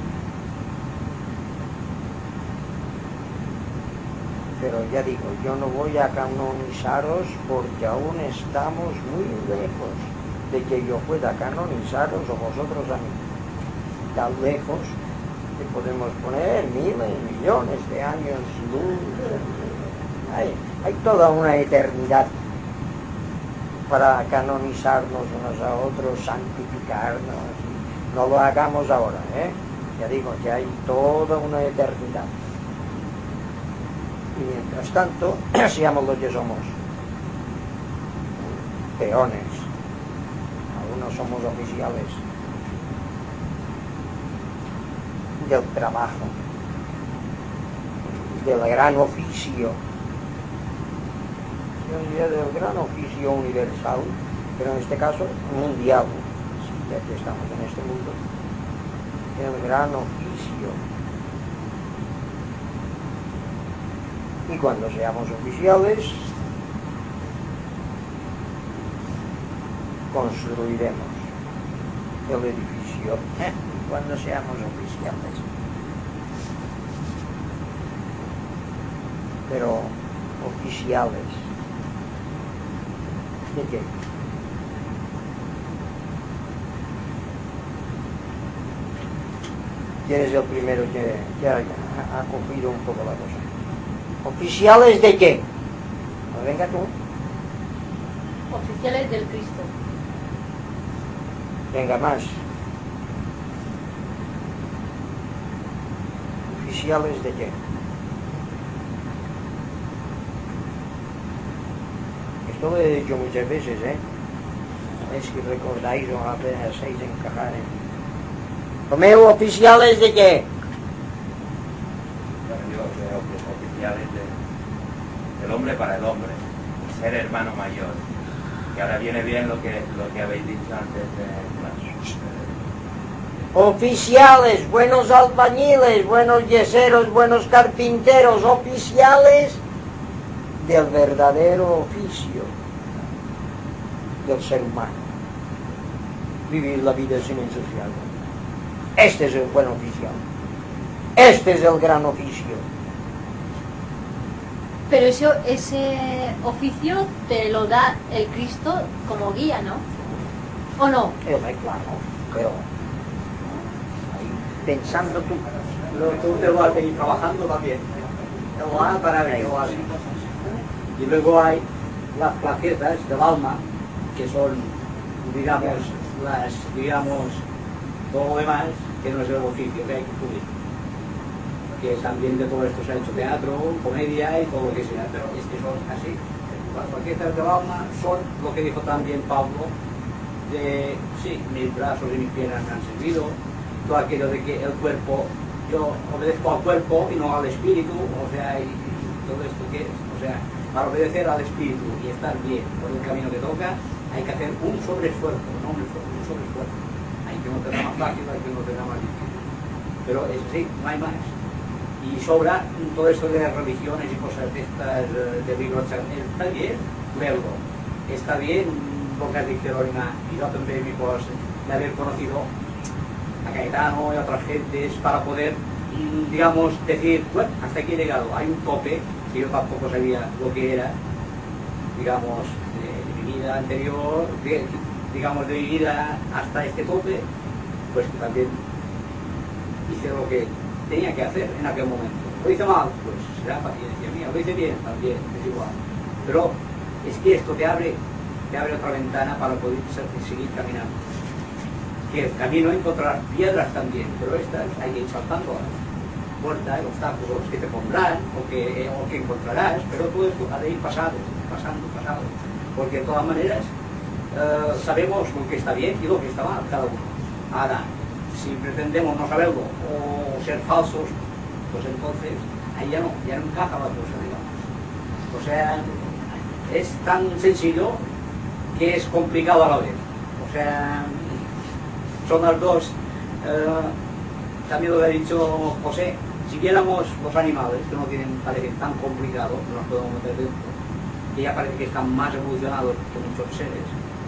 B: Pero ya digo, yo no voy a canonizaros porque aún estamos muy lejos de que yo pueda canonizaros o vosotros a mí. Tan lejos que podemos poner miles, millones de años luz. Hay, hay toda una eternidad para canonizarnos unos a otros, santificarnos. No lo hagamos ahora, ¿eh? Ya digo que hay toda una eternidad. Y mientras tanto, seamos lo que somos. Peones. Algunos somos oficiales del trabajo, del gran oficio. Yo diría del gran oficio universal, pero en este caso mundial, ya que estamos en este mundo, el gran oficio. Y cuando seamos oficiales, construiremos el edificio, ¿eh? Cuando seamos oficiales. Pero oficiales ¿de qué? ¿Quién es el primero que, que ha, ha cogido un poco la cosa? ¿Oficiales de qué? Pues venga tú.
J: Oficiales del Cristo.
B: Venga más. ¿Oficiales de qué? Esto lo he dicho muchas veces, ¿eh? Es que recordáis o apenas seis encajar en... Romeo, ¿oficiales de qué?
I: Bueno, yo creo que oficiales de, del hombre para el hombre, ser hermano mayor. Que ahora viene bien lo que, lo que habéis dicho antes de las...
B: Oficiales, buenos albañiles, buenos yeseros, buenos carpinteros, oficiales del verdadero oficio del ser humano. Vivir la vida sin ensuciarla. Este es el buen oficial. Este es el gran oficio.
J: Pero eso, ese oficio te lo da el Cristo como guía, ¿no? ¿O no?
B: Eh, claro, pero ahí, pensando tú.
C: Pero tú te vas a seguir trabajando también. Te lo van para ver, lo hacen. Y luego hay las plaquetas del alma, que son, digamos, las, digamos, todo lo demás, que no es el oficio que hay que cubrir. que también de todo esto se ha hecho teatro, comedia y todo lo que sea, pero es que son así. Las franquezas del alma son lo que dijo también Pablo, de, sí, mis brazos y mis piernas me han servido, todo aquello de que el cuerpo, yo obedezco al cuerpo y no al espíritu, o sea, y, y todo esto que es, o sea, para obedecer al espíritu y estar bien por el camino que toca, hay que hacer un sobreesfuerzo, no un esfuerzo, un sobreesfuerzo. Hay que no tener más fácil, hay que no tener más difícil. Pero es así, no hay más. Y sobra todo esto de religiones y cosas de estas, de libros, está bien verlo, está bien lo que has dicho, Lorena, y yo también mi cosa de haber conocido a Caetano y a otras gentes para poder, digamos, decir, bueno, hasta aquí he llegado, hay un tope, que yo tampoco sabía lo que era, digamos, de, de mi vida anterior, de, digamos, de mi vida hasta este tope, pues que también hice lo que tenía que hacer en aquel momento. Lo hice mal, pues será paciencia mía, lo hice bien también, es igual. Pero es que esto te abre, te abre otra ventana para poder seguir caminando. Que el camino encontrarás piedras también, pero estas hay que ir saltando puertas, obstáculos que te pondrán o que, o que encontrarás, pero todo esto ha de ir pasado, pasando, pasado. Porque de todas maneras eh, sabemos lo que está bien y lo que está mal cada uno. Ahora, si pretendemos no saberlo o ser falsos, pues entonces ahí ya no, ya no encaja la cosa, digamos. O sea, es tan sencillo que es complicado a la vez. O sea, son las dos, eh, también lo ha dicho José, si viéramos los animales, que no tienen, parecen tan complicados, no nos podemos meter dentro, que ya parece que están más evolucionados que muchos seres,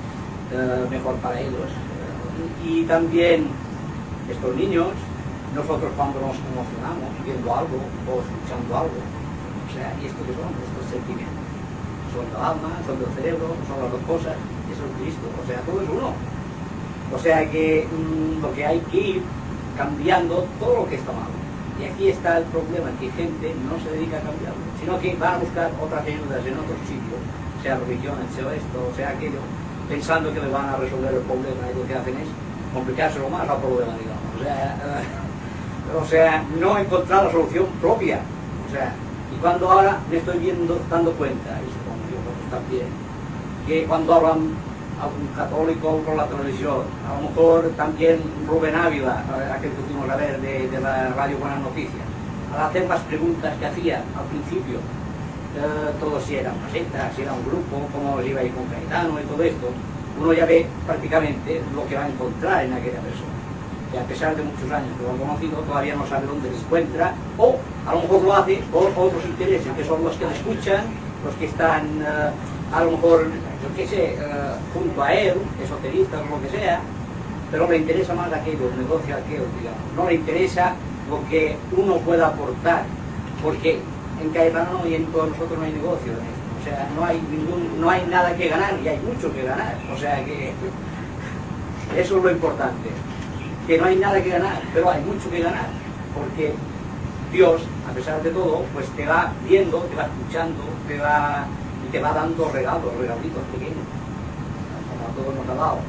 C: eh, mejor para ellos. Eh, y también estos niños, nosotros cuando nos emocionamos viendo algo o escuchando algo, o sea, ¿y esto qué son? Estos sentimientos. Son del alma, son del cerebro, son las dos cosas, eso es Cristo, o sea, todo es uno. O sea que mmm, lo que hay que ir cambiando todo lo que está mal. Y aquí está el problema, que gente no se dedica a cambiarlo, sino que va a buscar otras ayudas en otros sitios, sea religión, sea esto, sea aquello, pensando que le van a resolver el problema, y lo que hacen es complicárselo más al problema, digamos. O sea, uh, o sea, no encontrar la solución propia. O sea, y cuando ahora me estoy viendo, dando cuenta, y supongo yo que también, que cuando hablan algún católico por la televisión, a lo mejor también Rubén Ávila, aquel que fuimos a ver de, de la radio Buenas Noticias, al hacer las preguntas que hacía al principio, eh, todo si era una secta, si era un grupo, cómo iba a ir con Caetano y todo esto, uno ya ve prácticamente lo que va a encontrar en aquella persona. Que a pesar de muchos años que lo ha conocido, todavía no sabe dónde se encuentra, o a lo mejor lo hace por otros intereses, que son los que le escuchan, los que están eh, a lo mejor, yo qué sé, uh, junto a él, esoteristas o lo que sea, pero le interesa más aquello, el negocio aquello, digamos. No le interesa lo que uno pueda aportar, porque en Caetano y en todos nosotros no hay negocio en esto. O sea, no hay, ningún, no hay nada que ganar y hay mucho que ganar. O sea que eso es lo importante, que no hay nada que ganar, pero hay mucho que ganar, porque Dios, a pesar de todo, pues te va viendo, te va escuchando, te va... te va dando regalos, regalitos pequeños, como a todos nos ha dado.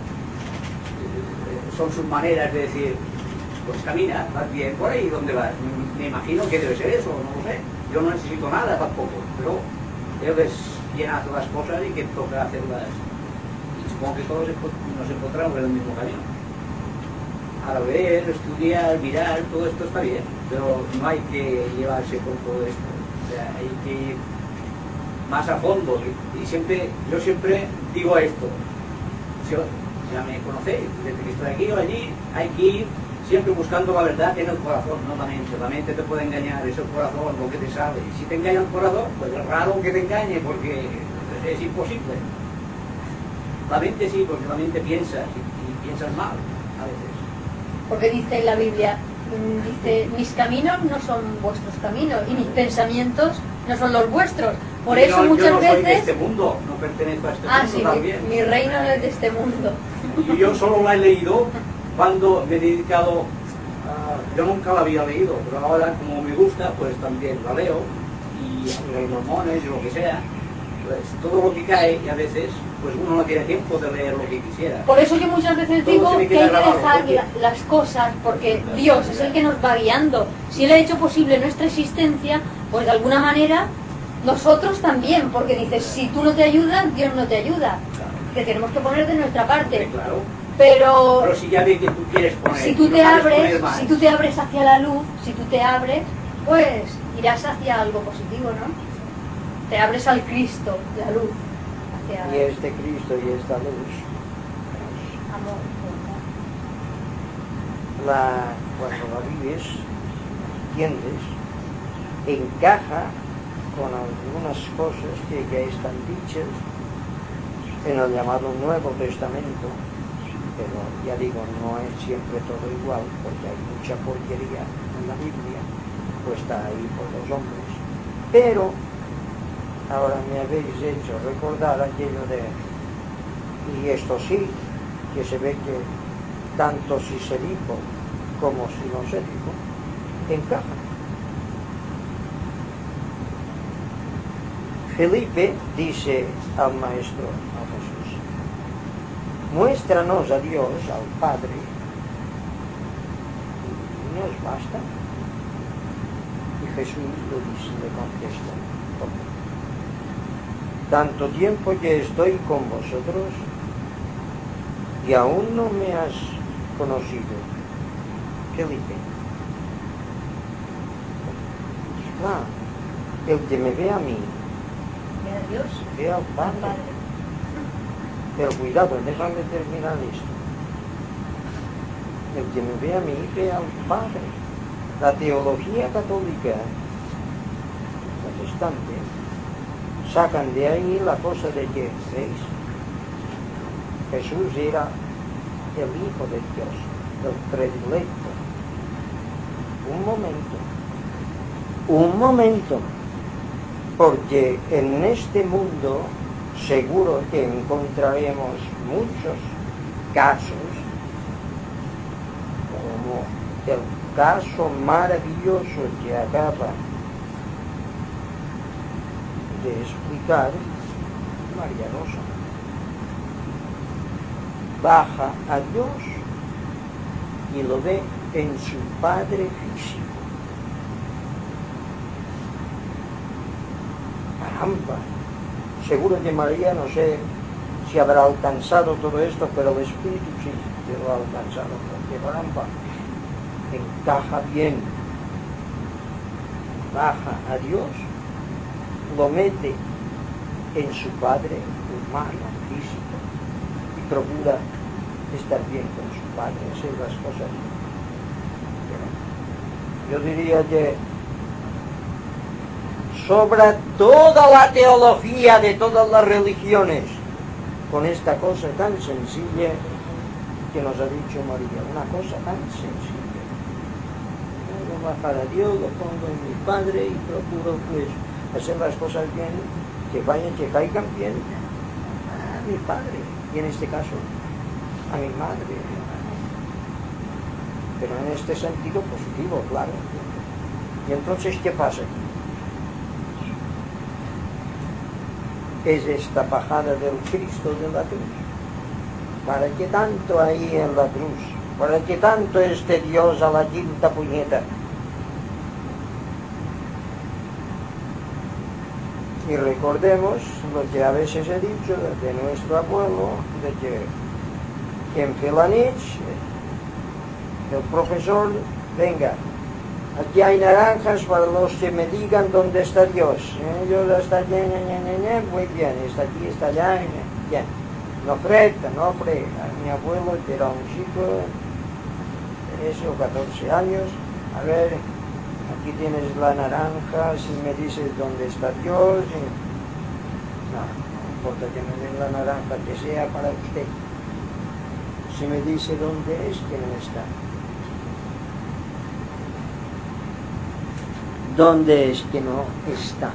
C: Son sus maneras de decir, pues camina, vas bien por ahí, ¿dónde vas? Me imagino que debe ser eso, no lo sé. Yo no necesito nada tampoco, pero Él es quien hace las cosas y que toca hacerlas. Y supongo que todos nos encontramos en el mismo camino. Ahora ver, estudiar, mirar, todo esto está bien, pero no hay que llevarse con todo esto. O sea, hay que ir más a fondo, y siempre, yo siempre digo esto, yo, ya me conocéis, desde que estoy aquí o allí, hay que ir siempre buscando la verdad en el corazón, no la mente. La mente te puede engañar, es el corazón lo que te sale. Si te engaña el corazón, pues es raro que te engañe, porque es imposible. La mente sí, porque la mente piensa, y, y piensas mal a veces.
J: Porque dice en la Biblia, dice, mis caminos no son vuestros caminos, y mis pensamientos no son los vuestros. Por eso
C: no,
J: muchas
C: yo no
J: veces...
C: soy de este mundo, no pertenezco a este
J: ah,
C: mundo
J: sí,
C: también.
J: Mi, mi reino no es de este mundo.
C: Y yo solo la he leído cuando me he dedicado, a, yo nunca la había leído, pero ahora como me gusta, pues también la leo, y los mormones y lo que sea,
E: pues, todo lo que cae, y a veces pues uno no tiene tiempo de leer lo que quisiera.
J: Por eso yo muchas veces
E: Todo
J: digo
E: se me
J: que
E: queda
J: hay que
E: grabado,
J: dejar
E: porque-
J: la- las cosas, porque Dios es el que nos va guiando. Si Él ha hecho posible nuestra existencia, pues de alguna manera nosotros también, porque dices, si tú no te ayudas, Dios no te ayuda. Que tenemos que poner de nuestra parte.
E: Claro.
J: Pero
E: Pero si ya ve que tú quieres poner,
J: si tú
E: no
J: te
E: sabes
J: abres,
E: poner más.
J: si tú te abres hacia la luz, si tú te abres, pues irás hacia algo positivo, ¿no? Te abres al Cristo, la luz, hacia
B: Y este Cristo y esta luz,
J: amor.
B: la, cuando la vives, entiendes, encaja con algunas cosas que ya están dichas en el llamado Nuevo Testamento, pero ya digo, no es siempre todo igual, porque hay mucha porquería en la Biblia, puesta ahí por los hombres. Pero ahora me habéis hecho recordar aquello de, y esto sí, que se ve que tanto si se dijo como si no se dijo, encaja. Felipe dice al Maestro, a Jesús, muéstranos a Dios, al Padre, y nos basta. Y Jesús le dice, le contesta, tanto tiempo que estoy con vosotros y aún no me has conocido, Felipe. Claro, el que me ve a mí,
J: Ve a Dios.
B: ve al Padre. Pero cuidado, déjame terminar esto. El que me ve a mí, ve al Padre. La teología católica protestante sacan de ahí la cosa de que, ¿veis? Jesús era el Hijo de Dios, el predilecto. Un momento, un momento, porque en este mundo seguro que encontraremos muchos casos, como el caso maravilloso que acaba de explicar María Rosa. Baja a Dios y lo ve en su Padre físico. Caramba, seguro que María, no sé si habrá alcanzado todo esto, pero el Espíritu sí que lo ha alcanzado, porque caramba, encaja bien. Baja a Dios, lo mete en su Padre humano, físico, y procura estar bien con su Padre, hacer las cosas bien. Yo diría que sobra toda la teología de todas las religiones con esta cosa tan sencilla que nos ha dicho María, una cosa tan sencilla. Yo bajar a Dios, lo pongo en mi Padre y procuro pues hacer las cosas bien, que vayan, que caigan bien a mi Padre, y en este caso a mi madre, pero en este sentido positivo, claro. Y entonces, ¿qué pasa? Es esta bajada del Cristo de la cruz. ¿Para qué tanto ahí en la cruz? ¿Para qué tanto este Dios a la quinta puñeta? Y recordemos lo que a veces he dicho de nuestro abuelo, de que en Felanich el profesor, venga, aquí hay naranjas para los que me digan dónde está Dios. ¿Eh? Dios está allá, ña, ña, ña, ña, muy bien, está aquí, está allá, ña, bien. No freta, no freta. Mi abuelo, que era un chico de trece o catorce años, a ver, aquí tienes la naranja, si me dices dónde está Dios. Y... no, no importa que me den la naranja, que sea para usted. Si me dice dónde es, que no está. ¿Dónde es que no está?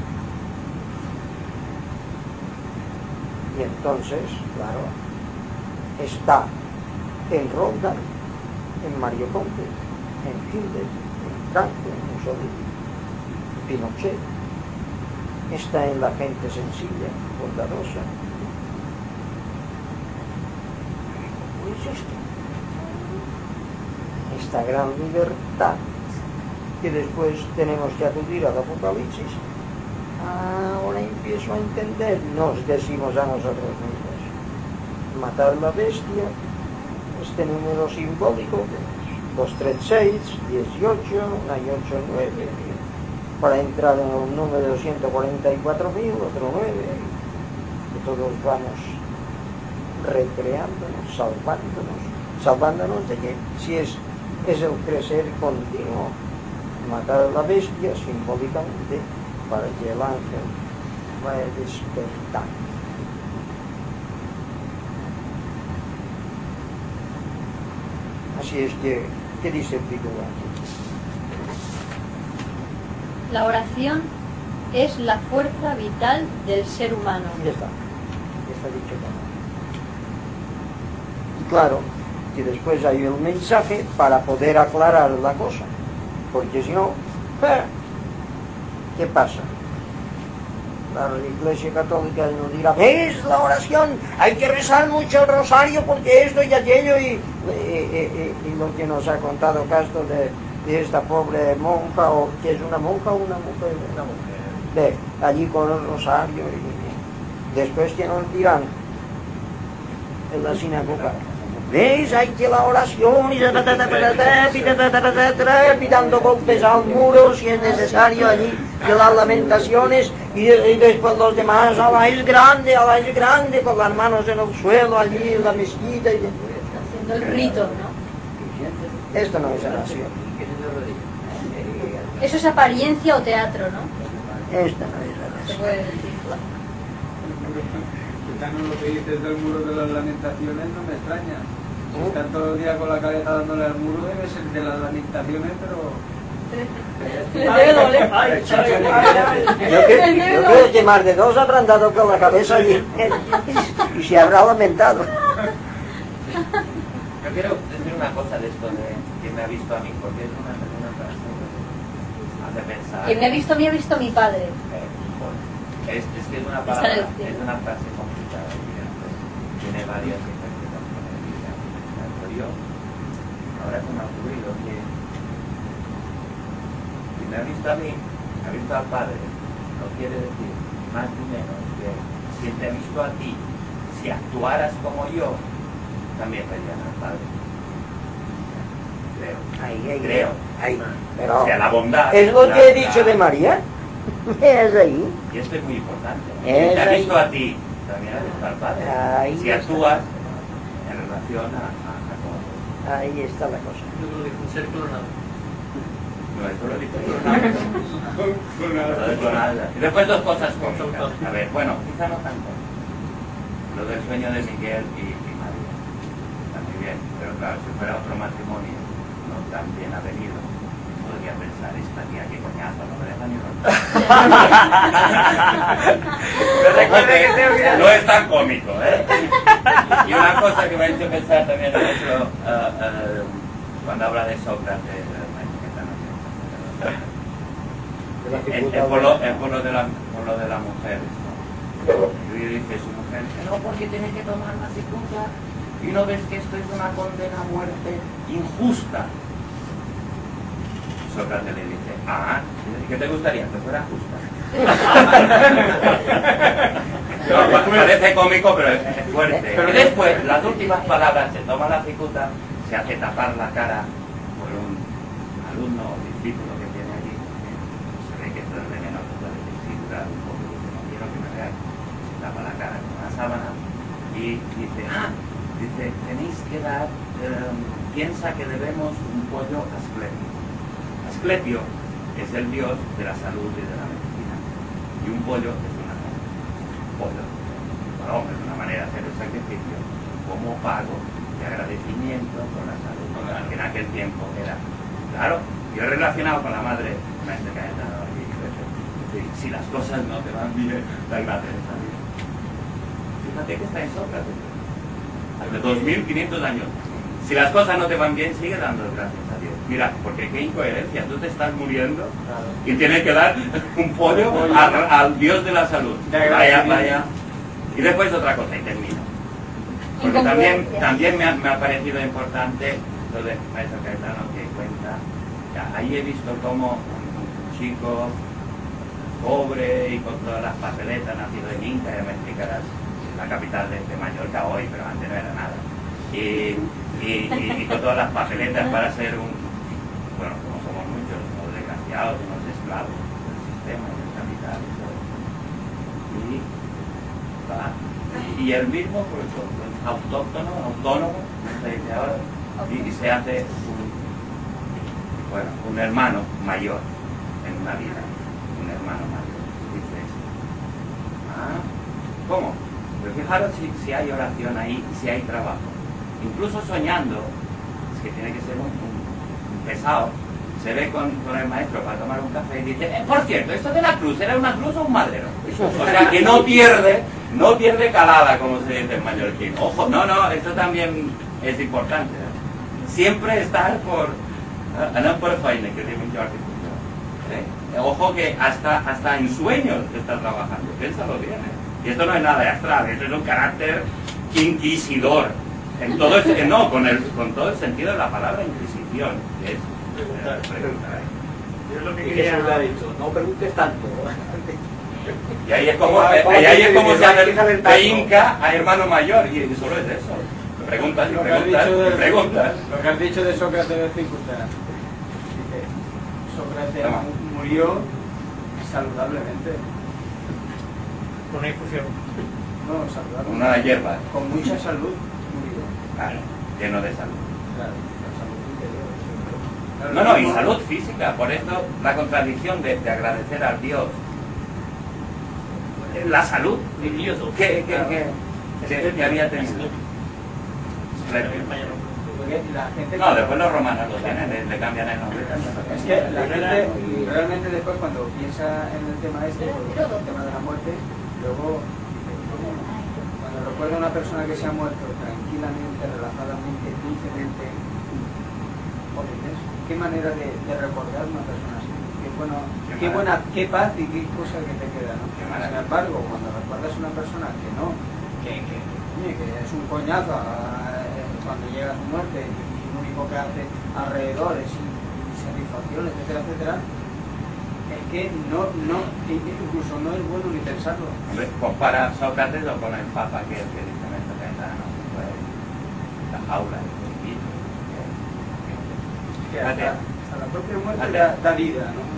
B: Y entonces, claro, está en Ronda, en Mario Conte, en Hitler, en Franco, en Mussolini, en Pinochet, está en la gente sencilla, bondadosa. Pues esto, esta gran libertad que después tenemos que acudir al Apocalipsis. Ahora empiezo a entender, nos decimos a nosotros mismos, matar la bestia, este número simbólico, dos, tres, seis, dieciocho, hay ocho, nueve, para entrar en un número ciento cuarenta y cuatro mil, otro nueve, que todos vamos recreándonos, salvándonos, salvándonos de que si es, es el crecer continuo, matar a la bestia simbólicamente, para que el ángel vaya despertando. Así es que, ¿qué dice el Pico aquí?
J: La oración es la fuerza vital del ser humano.
B: Ya está, ya está dicho todo. Y claro, que después hay un mensaje para poder aclarar la cosa, porque si no, ¿eh? ¿Qué pasa? La Iglesia Católica nos dirá, ¿ves la oración? Hay que rezar mucho el rosario porque esto y aquello, y, y, y, y lo que nos ha contado Castro de, de esta pobre monja, o que es una monja o una mujer, una mujer, de allí con el rosario, y, y después que nos dirán en la sinagoga, ¿veis? Hay que la oración y dando golpes al muro si es necesario allí, de las lamentaciones, y, y después los demás, Alá es grande, Alá es grande, con las manos en el suelo allí en la mezquita. Y...
J: haciendo el rito, ¿no?
B: Esto no es oración.
J: Eso es apariencia o teatro, ¿no?
B: Esto no es oración.
J: Se puede decir.
C: Lo que dices del muro de las lamentaciones no me extraña. Si están todo el día con la cabeza dándole al muro, debe ser de las lamentaciones, pero...
B: Yo, que, yo creo que más de dos habrán dado con la cabeza allí y se habrá lamentado.
I: Yo quiero decir una cosa de esto de que me ha visto a mí, porque es una, una frase que hace pensar.
J: Quien me ha visto a mí ha visto a mi padre.
I: Eh, es, es que es una palabra, es una frase complicada, pues, tiene varias interpretaciones. Pero yo, ahora se me ha ocurrido que si me ha visto a mí, me ha visto al Padre, no quiere decir más ni menos que si te ha visto a ti, si actuaras como yo, también verían al Padre. Creo.
B: Ahí, ahí,
I: Creo.
B: ahí. Pero
I: o sea, la bondad.
B: es lo
I: la,
B: que he dicho
I: la,
B: de María. Es ahí.
I: Y esto es muy importante. Si
B: Es
I: te ha
B: ahí.
I: visto a ti, también ha visto al Padre.
B: Ahí
I: si
B: está.
I: actúas en relación a, a, a cómo.
B: Ahí está la cosa.
G: Yo creo que un ser clonado.
I: No, esto lo dice clonado. Y después dos cosas cómicas. A ver, bueno, quizá no tanto. Lo del sueño de Miguel y, y María. Está muy bien, pero claro, si fuera otro matrimonio no tan bien avenido, podría pensar, esta tía que coñazo, no me deja ni romper. No es tan cómico, ¿eh? Y una cosa que me ha hecho pensar también en eso, uh, uh, cuando habla de Sócrates, es por lo, es por lo de la, por lo de la mujer, ¿no? Y dice su mujer, no, porque tiene que tomar la cicuta, y no ves que esto es una condena a muerte injusta. Sócrates le dice, ah, ¿qué te gustaría? Que fuera justa. No, parece cómico, pero es, es fuerte. Pero después, las últimas palabras, se toma la cicuta, se hace tapar la cara por un alumno o discípulo que tiene allí, se ve que esto es veneno, que puede desfigurar un poco, no quiero que me veáis, se tapa la cara con una sábana y dice, ah, dice, tenéis que dar, eh, piensa que debemos un pollo a Asclepio. Asclepio es el dios de la salud y de la medicina, y un pollo es una pollo, bueno, es una manera de hacer el sacrificio como pago de agradecimiento por la salud, que en aquel tiempo era, claro, yo he relacionado con la madre, maestra Caetano, y si las cosas no te van bien, da gracias a Dios. Fíjate que está en Sócrates, hace dos mil quinientos años. Si las cosas no te van bien, sigue dando gracias a Dios. Mira, porque qué incoherencia, tú te estás muriendo y tienes que dar un pollo al, al Dios de la salud. Vaya, vaya. Y después otra cosa, y termino. Porque también, también me, ha, me ha parecido importante lo de Maestro Caetano que cuenta. Ya, ahí he visto cómo un chico pobre y con todas las papeletas, nacido en Inca, ya me explicarás, la capital de, de Mallorca hoy, pero antes no era nada. Y, y, y, y con todas las papeletas para ser un, bueno, como somos muchos, unos desgraciados, unos esclavos del sistema, del capital y todo. Y va. Y, y él mismo, pues, autóctono, autónomo, se dice ahora, y, y se hace un, bueno, un hermano mayor en una vida, un hermano mayor. Dices, ah, ¿cómo? Pero fijaros si, si hay oración ahí, si hay trabajo. Incluso soñando, es que tiene que ser un, un, un pesado, se ve con, con el maestro para tomar un café y dice, eh, por cierto, esto de la cruz, ¿era una cruz o un madero? O sea, que no pierde, no pierde calada, como se dice en mallorquín. Ojo, no, no, esto también es importante. ¿eh? Siempre estar por, uh, no por faine, que tiene mucho artículo. ¿eh? Ojo que hasta, hasta en sueños está trabajando, piénsalo bien. ¿eh? Y esto no es nada de astral, esto es un carácter inquisidor. En todo el, no, con, el, con todo el sentido de la palabra inquisición, que es preguntar, preguntar.
E: Yo es lo que quería haber dicho, no preguntes tanto.
I: Y ahí es como, ahí, ahí es como se hace de Inca a hermano mayor, y solo es eso. Preguntas y preguntas y preguntas.
C: Lo que has dicho de Sócrates de Cicuta, Sócrates no. murió saludablemente.
E: Con una infusión.
C: No, saludable.
I: Una hierba.
C: Con mucha salud.
I: Claro, lleno de salud.
C: Claro, salud
I: no, no, y salud física. Por esto la contradicción de, de agradecer al Dios. La salud. ¿Qué, qué, qué, qué, qué había tenido? No, después los romanos lo tienen, le, le cambian el nombre.
C: Es que la gente realmente después cuando piensa en el tema este, el tema de la muerte, luego cuando recuerda a una persona que se ha muerto tranquilamente, relajadamente, dulcemente, qué manera de, de recordar a una persona así. Qué, bueno, qué, qué buena, qué paz y qué cosa que te queda, ¿no? Sin embargo, cuando recuerdas a una persona que no, que, que, que es un coñazo eh, cuando llega a su muerte y, y lo único que hace alrededor es satisfacciones, etcétera, etcétera, es que no, no, incluso no es bueno ni pensarlo.
I: Pues para Sócrates o con el Papa que, que dice esto que está, no, pues, la jaula de chiquito.
C: Que hasta, hasta la propia muerte da, da vida, ¿no?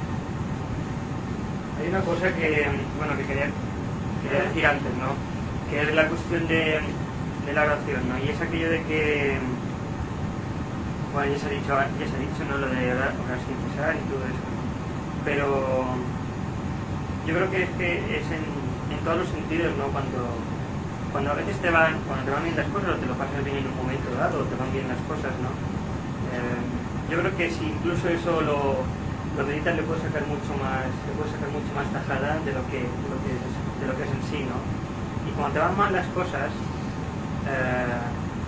A: Hay una cosa que, bueno, que quería, quería decir antes, ¿no? Que es la cuestión de, de la oración, ¿no? Y es aquello de que, bueno, ya se ha dicho, ya se ha dicho, ¿no? Lo de orar, orar sin cesar y todo eso. Pero yo creo que es que es en, en todos los sentidos, ¿no? Cuando, cuando a veces te van, cuando te van bien las cosas o te lo pasas bien en un momento dado, o te van bien las cosas, ¿no? Eh, yo creo que si incluso eso lo, lo meditas le puedes sacar mucho más, le puedes sacar mucho más tajada de lo que, de lo que es, de lo que es en sí, ¿no? Y cuando te van mal las cosas, eh,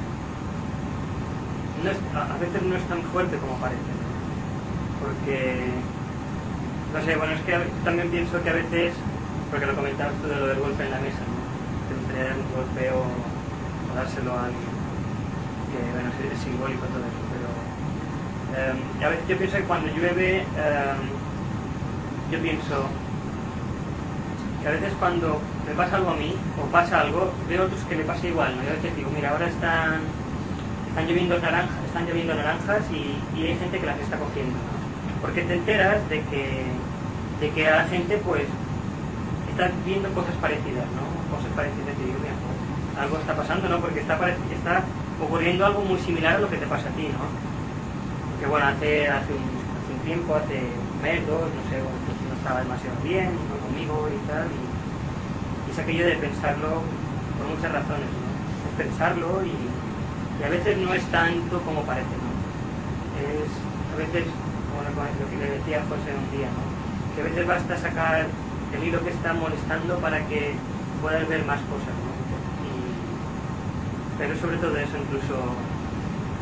A: no es, a veces no es tan fuerte como parece, ¿no? Porque no sé, bueno, es que también pienso que a veces, porque lo comentabas tú de lo del golpe en la mesa, ¿no? Te gustaría dar un golpe o, o dárselo a alguien, que bueno, es simbólico todo eso, pero eh, a veces yo pienso que cuando llueve, eh, yo pienso que a veces cuando me pasa algo a mí, o pasa algo, veo otros que le pasa igual, ¿no? Yo a veces digo, mira, ahora están, están lloviendo naranjas, están lloviendo naranjas y, y hay gente que las está cogiendo, ¿no? Porque te enteras de que, de que a la gente pues está viendo cosas parecidas, ¿no? Cosas parecidas y digo, mira, pues, algo está pasando, ¿no? Porque está, está ocurriendo algo muy similar a lo que te pasa a ti, ¿no? Porque bueno, hace, hace, un, hace un tiempo, hace un mes, dos, no sé, bueno, pues no estaba demasiado bien, no conmigo y tal, y, y es aquello de pensarlo por muchas razones, ¿no? Es pensarlo y, y a veces no es tanto como parece, ¿no? Es, a veces, como lo que le decía José un día, ¿no? Que a veces basta sacar el hilo que está molestando para que puedas ver más cosas, ¿no? Y, pero sobre todo eso, incluso,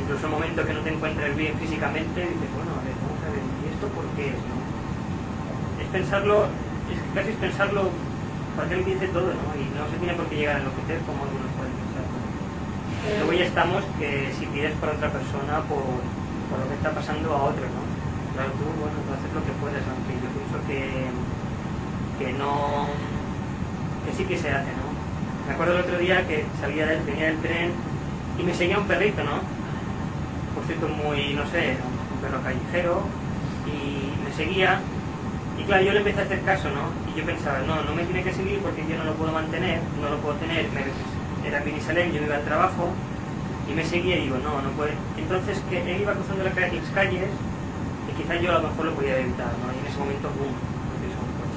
G: incluso en un momento que no te encuentres bien físicamente, dices, bueno, a ver, vamos a ver, ¿y esto por qué es? ¿No? Es pensarlo, es casi es pensarlo, porque él dice todo, ¿no? Y no se tiene por qué llegar a enloquecer como algunos pueden pensar, ¿no? Luego ya estamos que si pides por otra persona, por, por lo que está pasando a otro, ¿no? Claro, tú, bueno, tú haces lo que puedes, aunque yo pienso que, que no, que sí que se hace, ¿no? Me acuerdo el otro día que salía del, venía del tren y me seguía un perrito, ¿no? Por cierto, muy, no sé, un perro callejero, y me seguía, y claro, yo le empecé a hacer caso, ¿no? Y yo pensaba, no, no me tiene que seguir porque yo no lo puedo mantener, no lo puedo tener, me, era en Benisalem, yo iba al trabajo, y me seguía y digo, no, no puede. Entonces, que él iba cruzando las calles, y quizás yo a lo mejor lo podía evitar, ¿no? Y en ese momento, boom, me pisó un coche,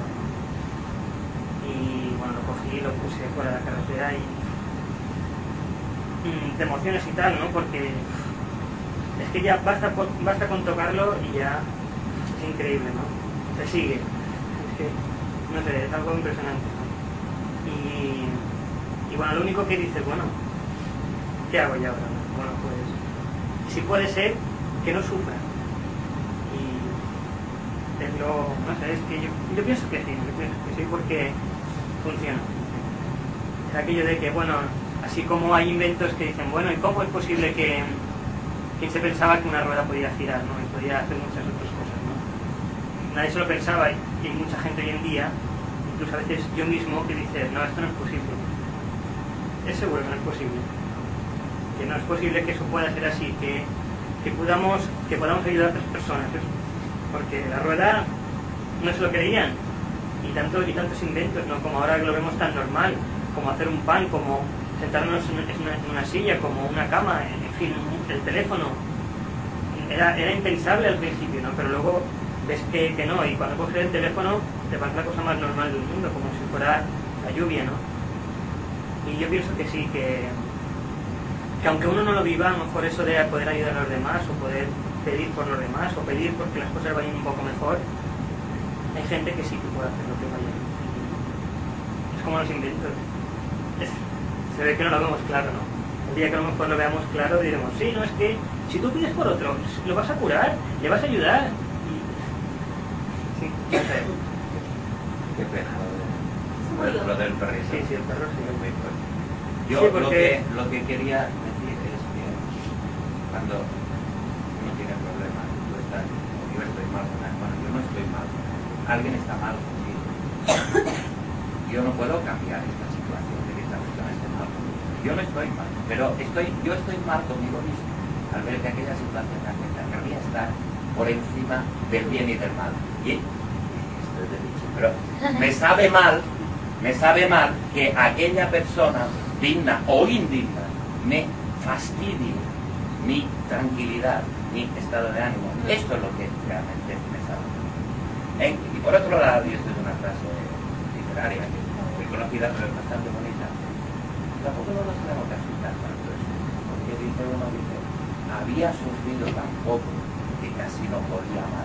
G: ¿no? Y bueno, lo cogí, lo puse fuera de la carretera y te emociones y tal, ¿no? Porque es que ya basta, basta con tocarlo y ya es increíble, ¿no? Se sigue. Es que, no sé, es algo impresionante, ¿no? Y, y bueno, lo único que dices, bueno, ¿qué hago ya ahora? Bueno, pues, si puede ser, que no sufra. Y es lo, no sé, es que yo, yo pienso que sí, yo pienso que sí porque funciona. Es aquello de que, bueno, así como hay inventos que dicen, bueno, ¿y cómo es posible que quien se pensaba que una rueda podía girar, ¿no? Y podía hacer muchas otras cosas, ¿no? Nadie se lo pensaba y hay mucha gente hoy en día, incluso a veces yo mismo, que dice, no, esto no es posible. Es seguro que no es posible. Que no es posible que eso pueda ser así, que, que, podamos, que podamos ayudar a otras personas. Porque la rueda no se lo creían. Y, tanto, y tantos inventos, ¿no? Como ahora lo vemos tan normal, como hacer un pan, como sentarnos en una, en una silla, como una cama, en fin, el teléfono. Era, era impensable al principio, ¿no? Pero luego ves que, que no, y cuando coges el teléfono te parece la cosa más normal del mundo, como si fuera la lluvia, ¿no? Y yo pienso que sí, que, que aunque uno no lo viva, a lo mejor eso de poder ayudar a los demás, o poder pedir por los demás, o pedir porque las cosas vayan un poco mejor, hay gente que sí que puede hacer lo que vaya. Es como los inventos. Es, se ve que no lo vemos claro, ¿no? El día que a lo mejor lo veamos claro diremos, sí, no, es que si tú pides por otro, lo vas a curar, le vas a ayudar. Y... sí, no sé.
I: Qué pena lo, de, lo del perrito.
G: Sí, sí, el perro sí.
I: Es muy fuerte. Yo
G: Sí, porque...
I: lo, que, lo que quería decir es que cuando uno tiene problemas, tú estás, yo estoy mal con él, bueno, yo no estoy mal con él, alguien está mal conmigo. Yo no puedo cambiar esta situación de que esta persona esté mal conmigo. Yo no estoy mal, pero estoy, yo estoy mal conmigo mismo al ver que aquella situación me afecta. Querría estar por encima del bien y del mal. Y esto es de dicho, pero me sabe mal, me sabe mal que aquella persona, digna o indigna, me fastidie mi tranquilidad, mi estado de ánimo. Esto es lo que realmente me sabe mal. ¿Eh? Y por otro lado, y esto es una frase literaria que es muy conocida, pero es bastante bonita, tampoco no nos tenemos que asustar tanto eso, porque dice uno, dice, había sufrido tan poco que casi no podía amar.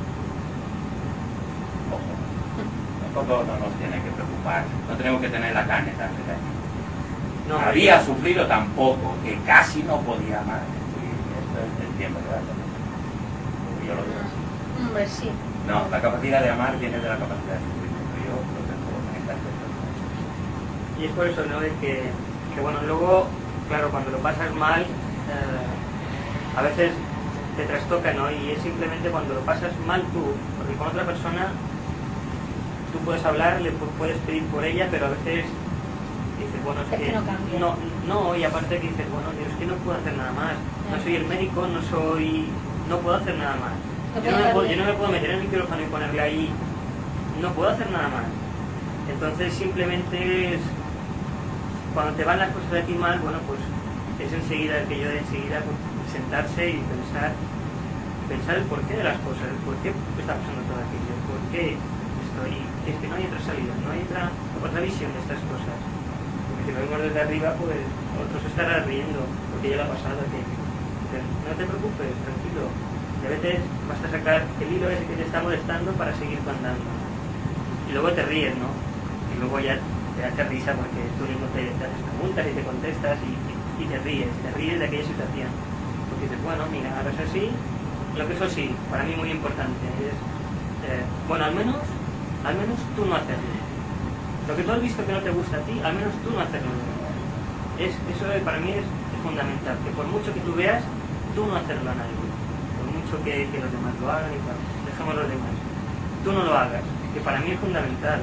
I: Ojo, tampoco no nos tiene que preocupar, no tenemos que tener la carne tan pequeña. No, había no. sufrido tan poco que casi no podía amar. Y esto es el tiempo, ¿verdad? Yo lo veo así.
J: Hombre, sí.
I: No, la capacidad de amar viene de la capacidad de sufrir, pero yo lo tengo en esta aspecto.
G: Y es por eso, ¿no? De que, que bueno, luego, claro, cuando lo pasas mal, eh, a veces te trastoca, ¿no? Y es simplemente cuando lo pasas mal tú, porque con otra persona tú puedes hablar, le puedes pedir por ella, pero a veces dices, bueno, es,
J: es
G: que,
J: que no cambia.
G: No, no, y aparte que dices, bueno, Dios, es que no puedo hacer nada más. No soy el médico, no soy, no puedo hacer nada más. Yo no, me puedo, yo no me puedo meter en el micrófono y ponerle ahí, no puedo hacer nada más. Entonces simplemente es, cuando te van las cosas de ti mal, bueno, pues es enseguida, que yo de enseguida pues, sentarse y pensar, pensar el porqué de las cosas, el por qué está pasando todo aquello, por qué estoy, es que no hay otra salida, no hay otra, otra visión de estas cosas. Porque si lo vemos desde arriba, pues otros estarán riendo, porque ya lo ha pasado, que, que no te preocupes, tranquilo. Y a veces basta sacar el hilo ese que te está molestando para seguir andando. Y luego te ríes, ¿no? Y luego ya te das risa porque tú mismo te, te haces preguntas y te contestas y, y, y te ríes, te ríes de aquella situación.
A: dices, bueno, mira, ahora es así. Lo que eso sí, para mí muy importante es, eh, bueno, al menos, al menos tú no hacerlo. Lo que tú has visto que no te gusta a ti, al menos tú no hacerlo. Es, eso para mí es, es fundamental, que por mucho que tú veas, tú no hacerlo a nadie. Por mucho que, que los demás lo hagan y tal, dejemos los demás. Tú no lo hagas, que para mí es fundamental.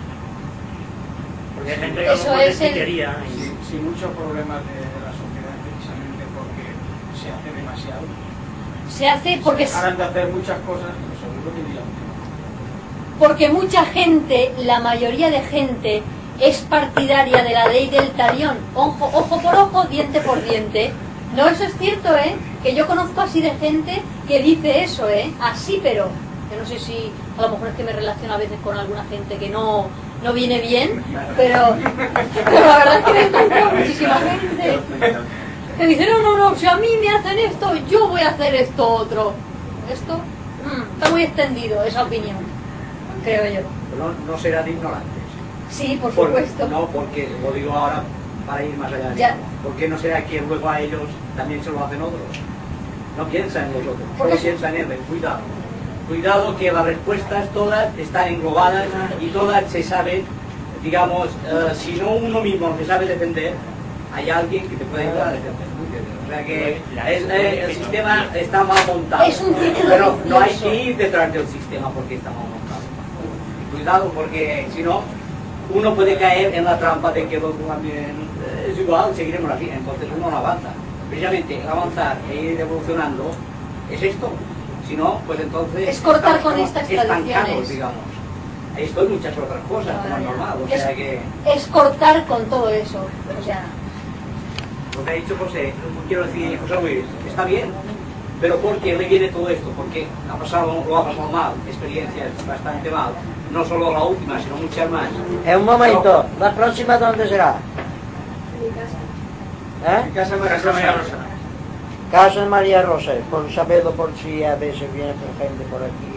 A: Porque hay gente que
J: Eso
A: no
J: es el-
A: quería.
C: Sí, sí, muchos problemas de, de la sociedad precisamente porque se hace demasiado.
J: Se hace porque,
C: Harán de hacer muchas cosas, pero seguro que dirán que no.
J: porque mucha gente, la mayoría de gente, es partidaria de la ley del talión. Ojo, ojo por ojo, diente por diente. No, eso es cierto, ¿eh? Que yo conozco así de gente que dice eso, ¿eh? Así, pero... Yo no sé si a lo mejor es que me relaciono a veces con alguna gente que no, no viene bien, pero, pero la verdad es que me he encontrado muchísima gente que dice, no, no, no, si a mí me hacen esto, yo voy a hacer esto otro. Esto mm, está muy extendido, esa opinión, creo yo.
K: No, no serán ignorantes.
J: Sí, por
K: Por-
J: supuesto.
K: no, porque lo digo ahora para ir más allá de
J: Ya.
K: eso. ¿Por qué no será que luego a ellos también se lo hacen otros? No piensan en los otros,
J: Porque
K: solo
J: es-
K: piensan en él. Cuidado. Cuidado que las respuestas todas están englobadas y todas se saben, digamos, eh, si no uno mismo se sabe defender, hay alguien que te puede ayudar a defender. O sea que es- eh, el sistema está mal montado.
J: Es un círculo
K: Pero no hay
J: vicioso.
K: que ir detrás del sistema porque está mal montado. Cuidado porque si no, uno puede caer en la trampa de que luego también eh, es igual, seguiremos así, entonces uno no avanza. Precisamente el avanzar e ir evolucionando es esto. Si no, pues entonces
J: Es cortar
K: estamos
J: con
K: como
J: estas
K: estancados,
J: tradiciones.
K: digamos. Esto y muchas otras cosas, como es normal. O
J: Es,
K: sea que
J: es cortar con todo eso. O sea,
K: lo que ha dicho José, quiero decir, José Luis, está bien, pero ¿por qué le viene todo esto? Porque ha pasado, lo ha pasado mal, experiencias bastante mal. No solo la última, sino muchas más.
B: Eh, un momento, ¿la próxima dónde será?
H: En mi casa.
B: ¿Eh?
C: En casa María
A: Casa María
C: Rosa.
A: Rosa.
B: Casa de María Rosa, por saberlo por si a veces viene gente por aquí.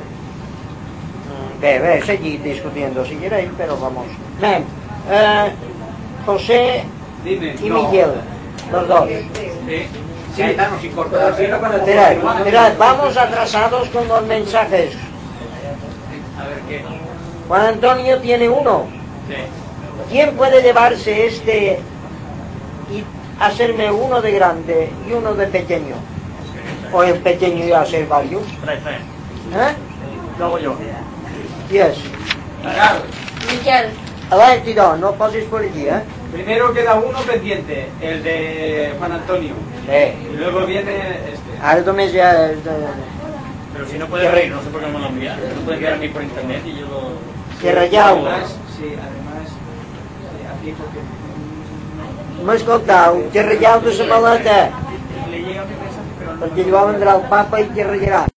B: Mm, Ve, ve, seguid discutiendo si queréis, pero vamos. Ven, eh, José
C: Dime,
B: y
C: no.
B: Miguel, los dos.
K: Sí, sí, Gaetano, sin cortar.
B: Mirad, mirad, vamos atrasados con los mensajes.
C: A ver qué.
B: Juan Antonio tiene uno.
C: Sí.
B: ¿Quién puede llevarse este y hacerme uno de grande y uno de pequeño? O el pequeño y hacer varios.
A: Trae, trae.
B: ¿Eh?
A: Lo hago yo.
B: Yes.
C: Claro.
J: Miquel,
B: Avanti, no, no pases por allí, ¿eh?
C: Primero queda uno pendiente, el de Juan Antonio.
B: Sí.
C: Y luego viene este.
B: Ara només hi ha...
G: Pero si no puede reír, no sé por qué me lo envía. No puede enviar a mí por internet y yo lo...
B: Que relleu.
C: Además, sí, además, eh, aquí porque
B: M'ha escoltat, que relleu de sa maleta,
C: le llega mi mensaje, pero no
B: perquè li va vendre el papa i que rellarà.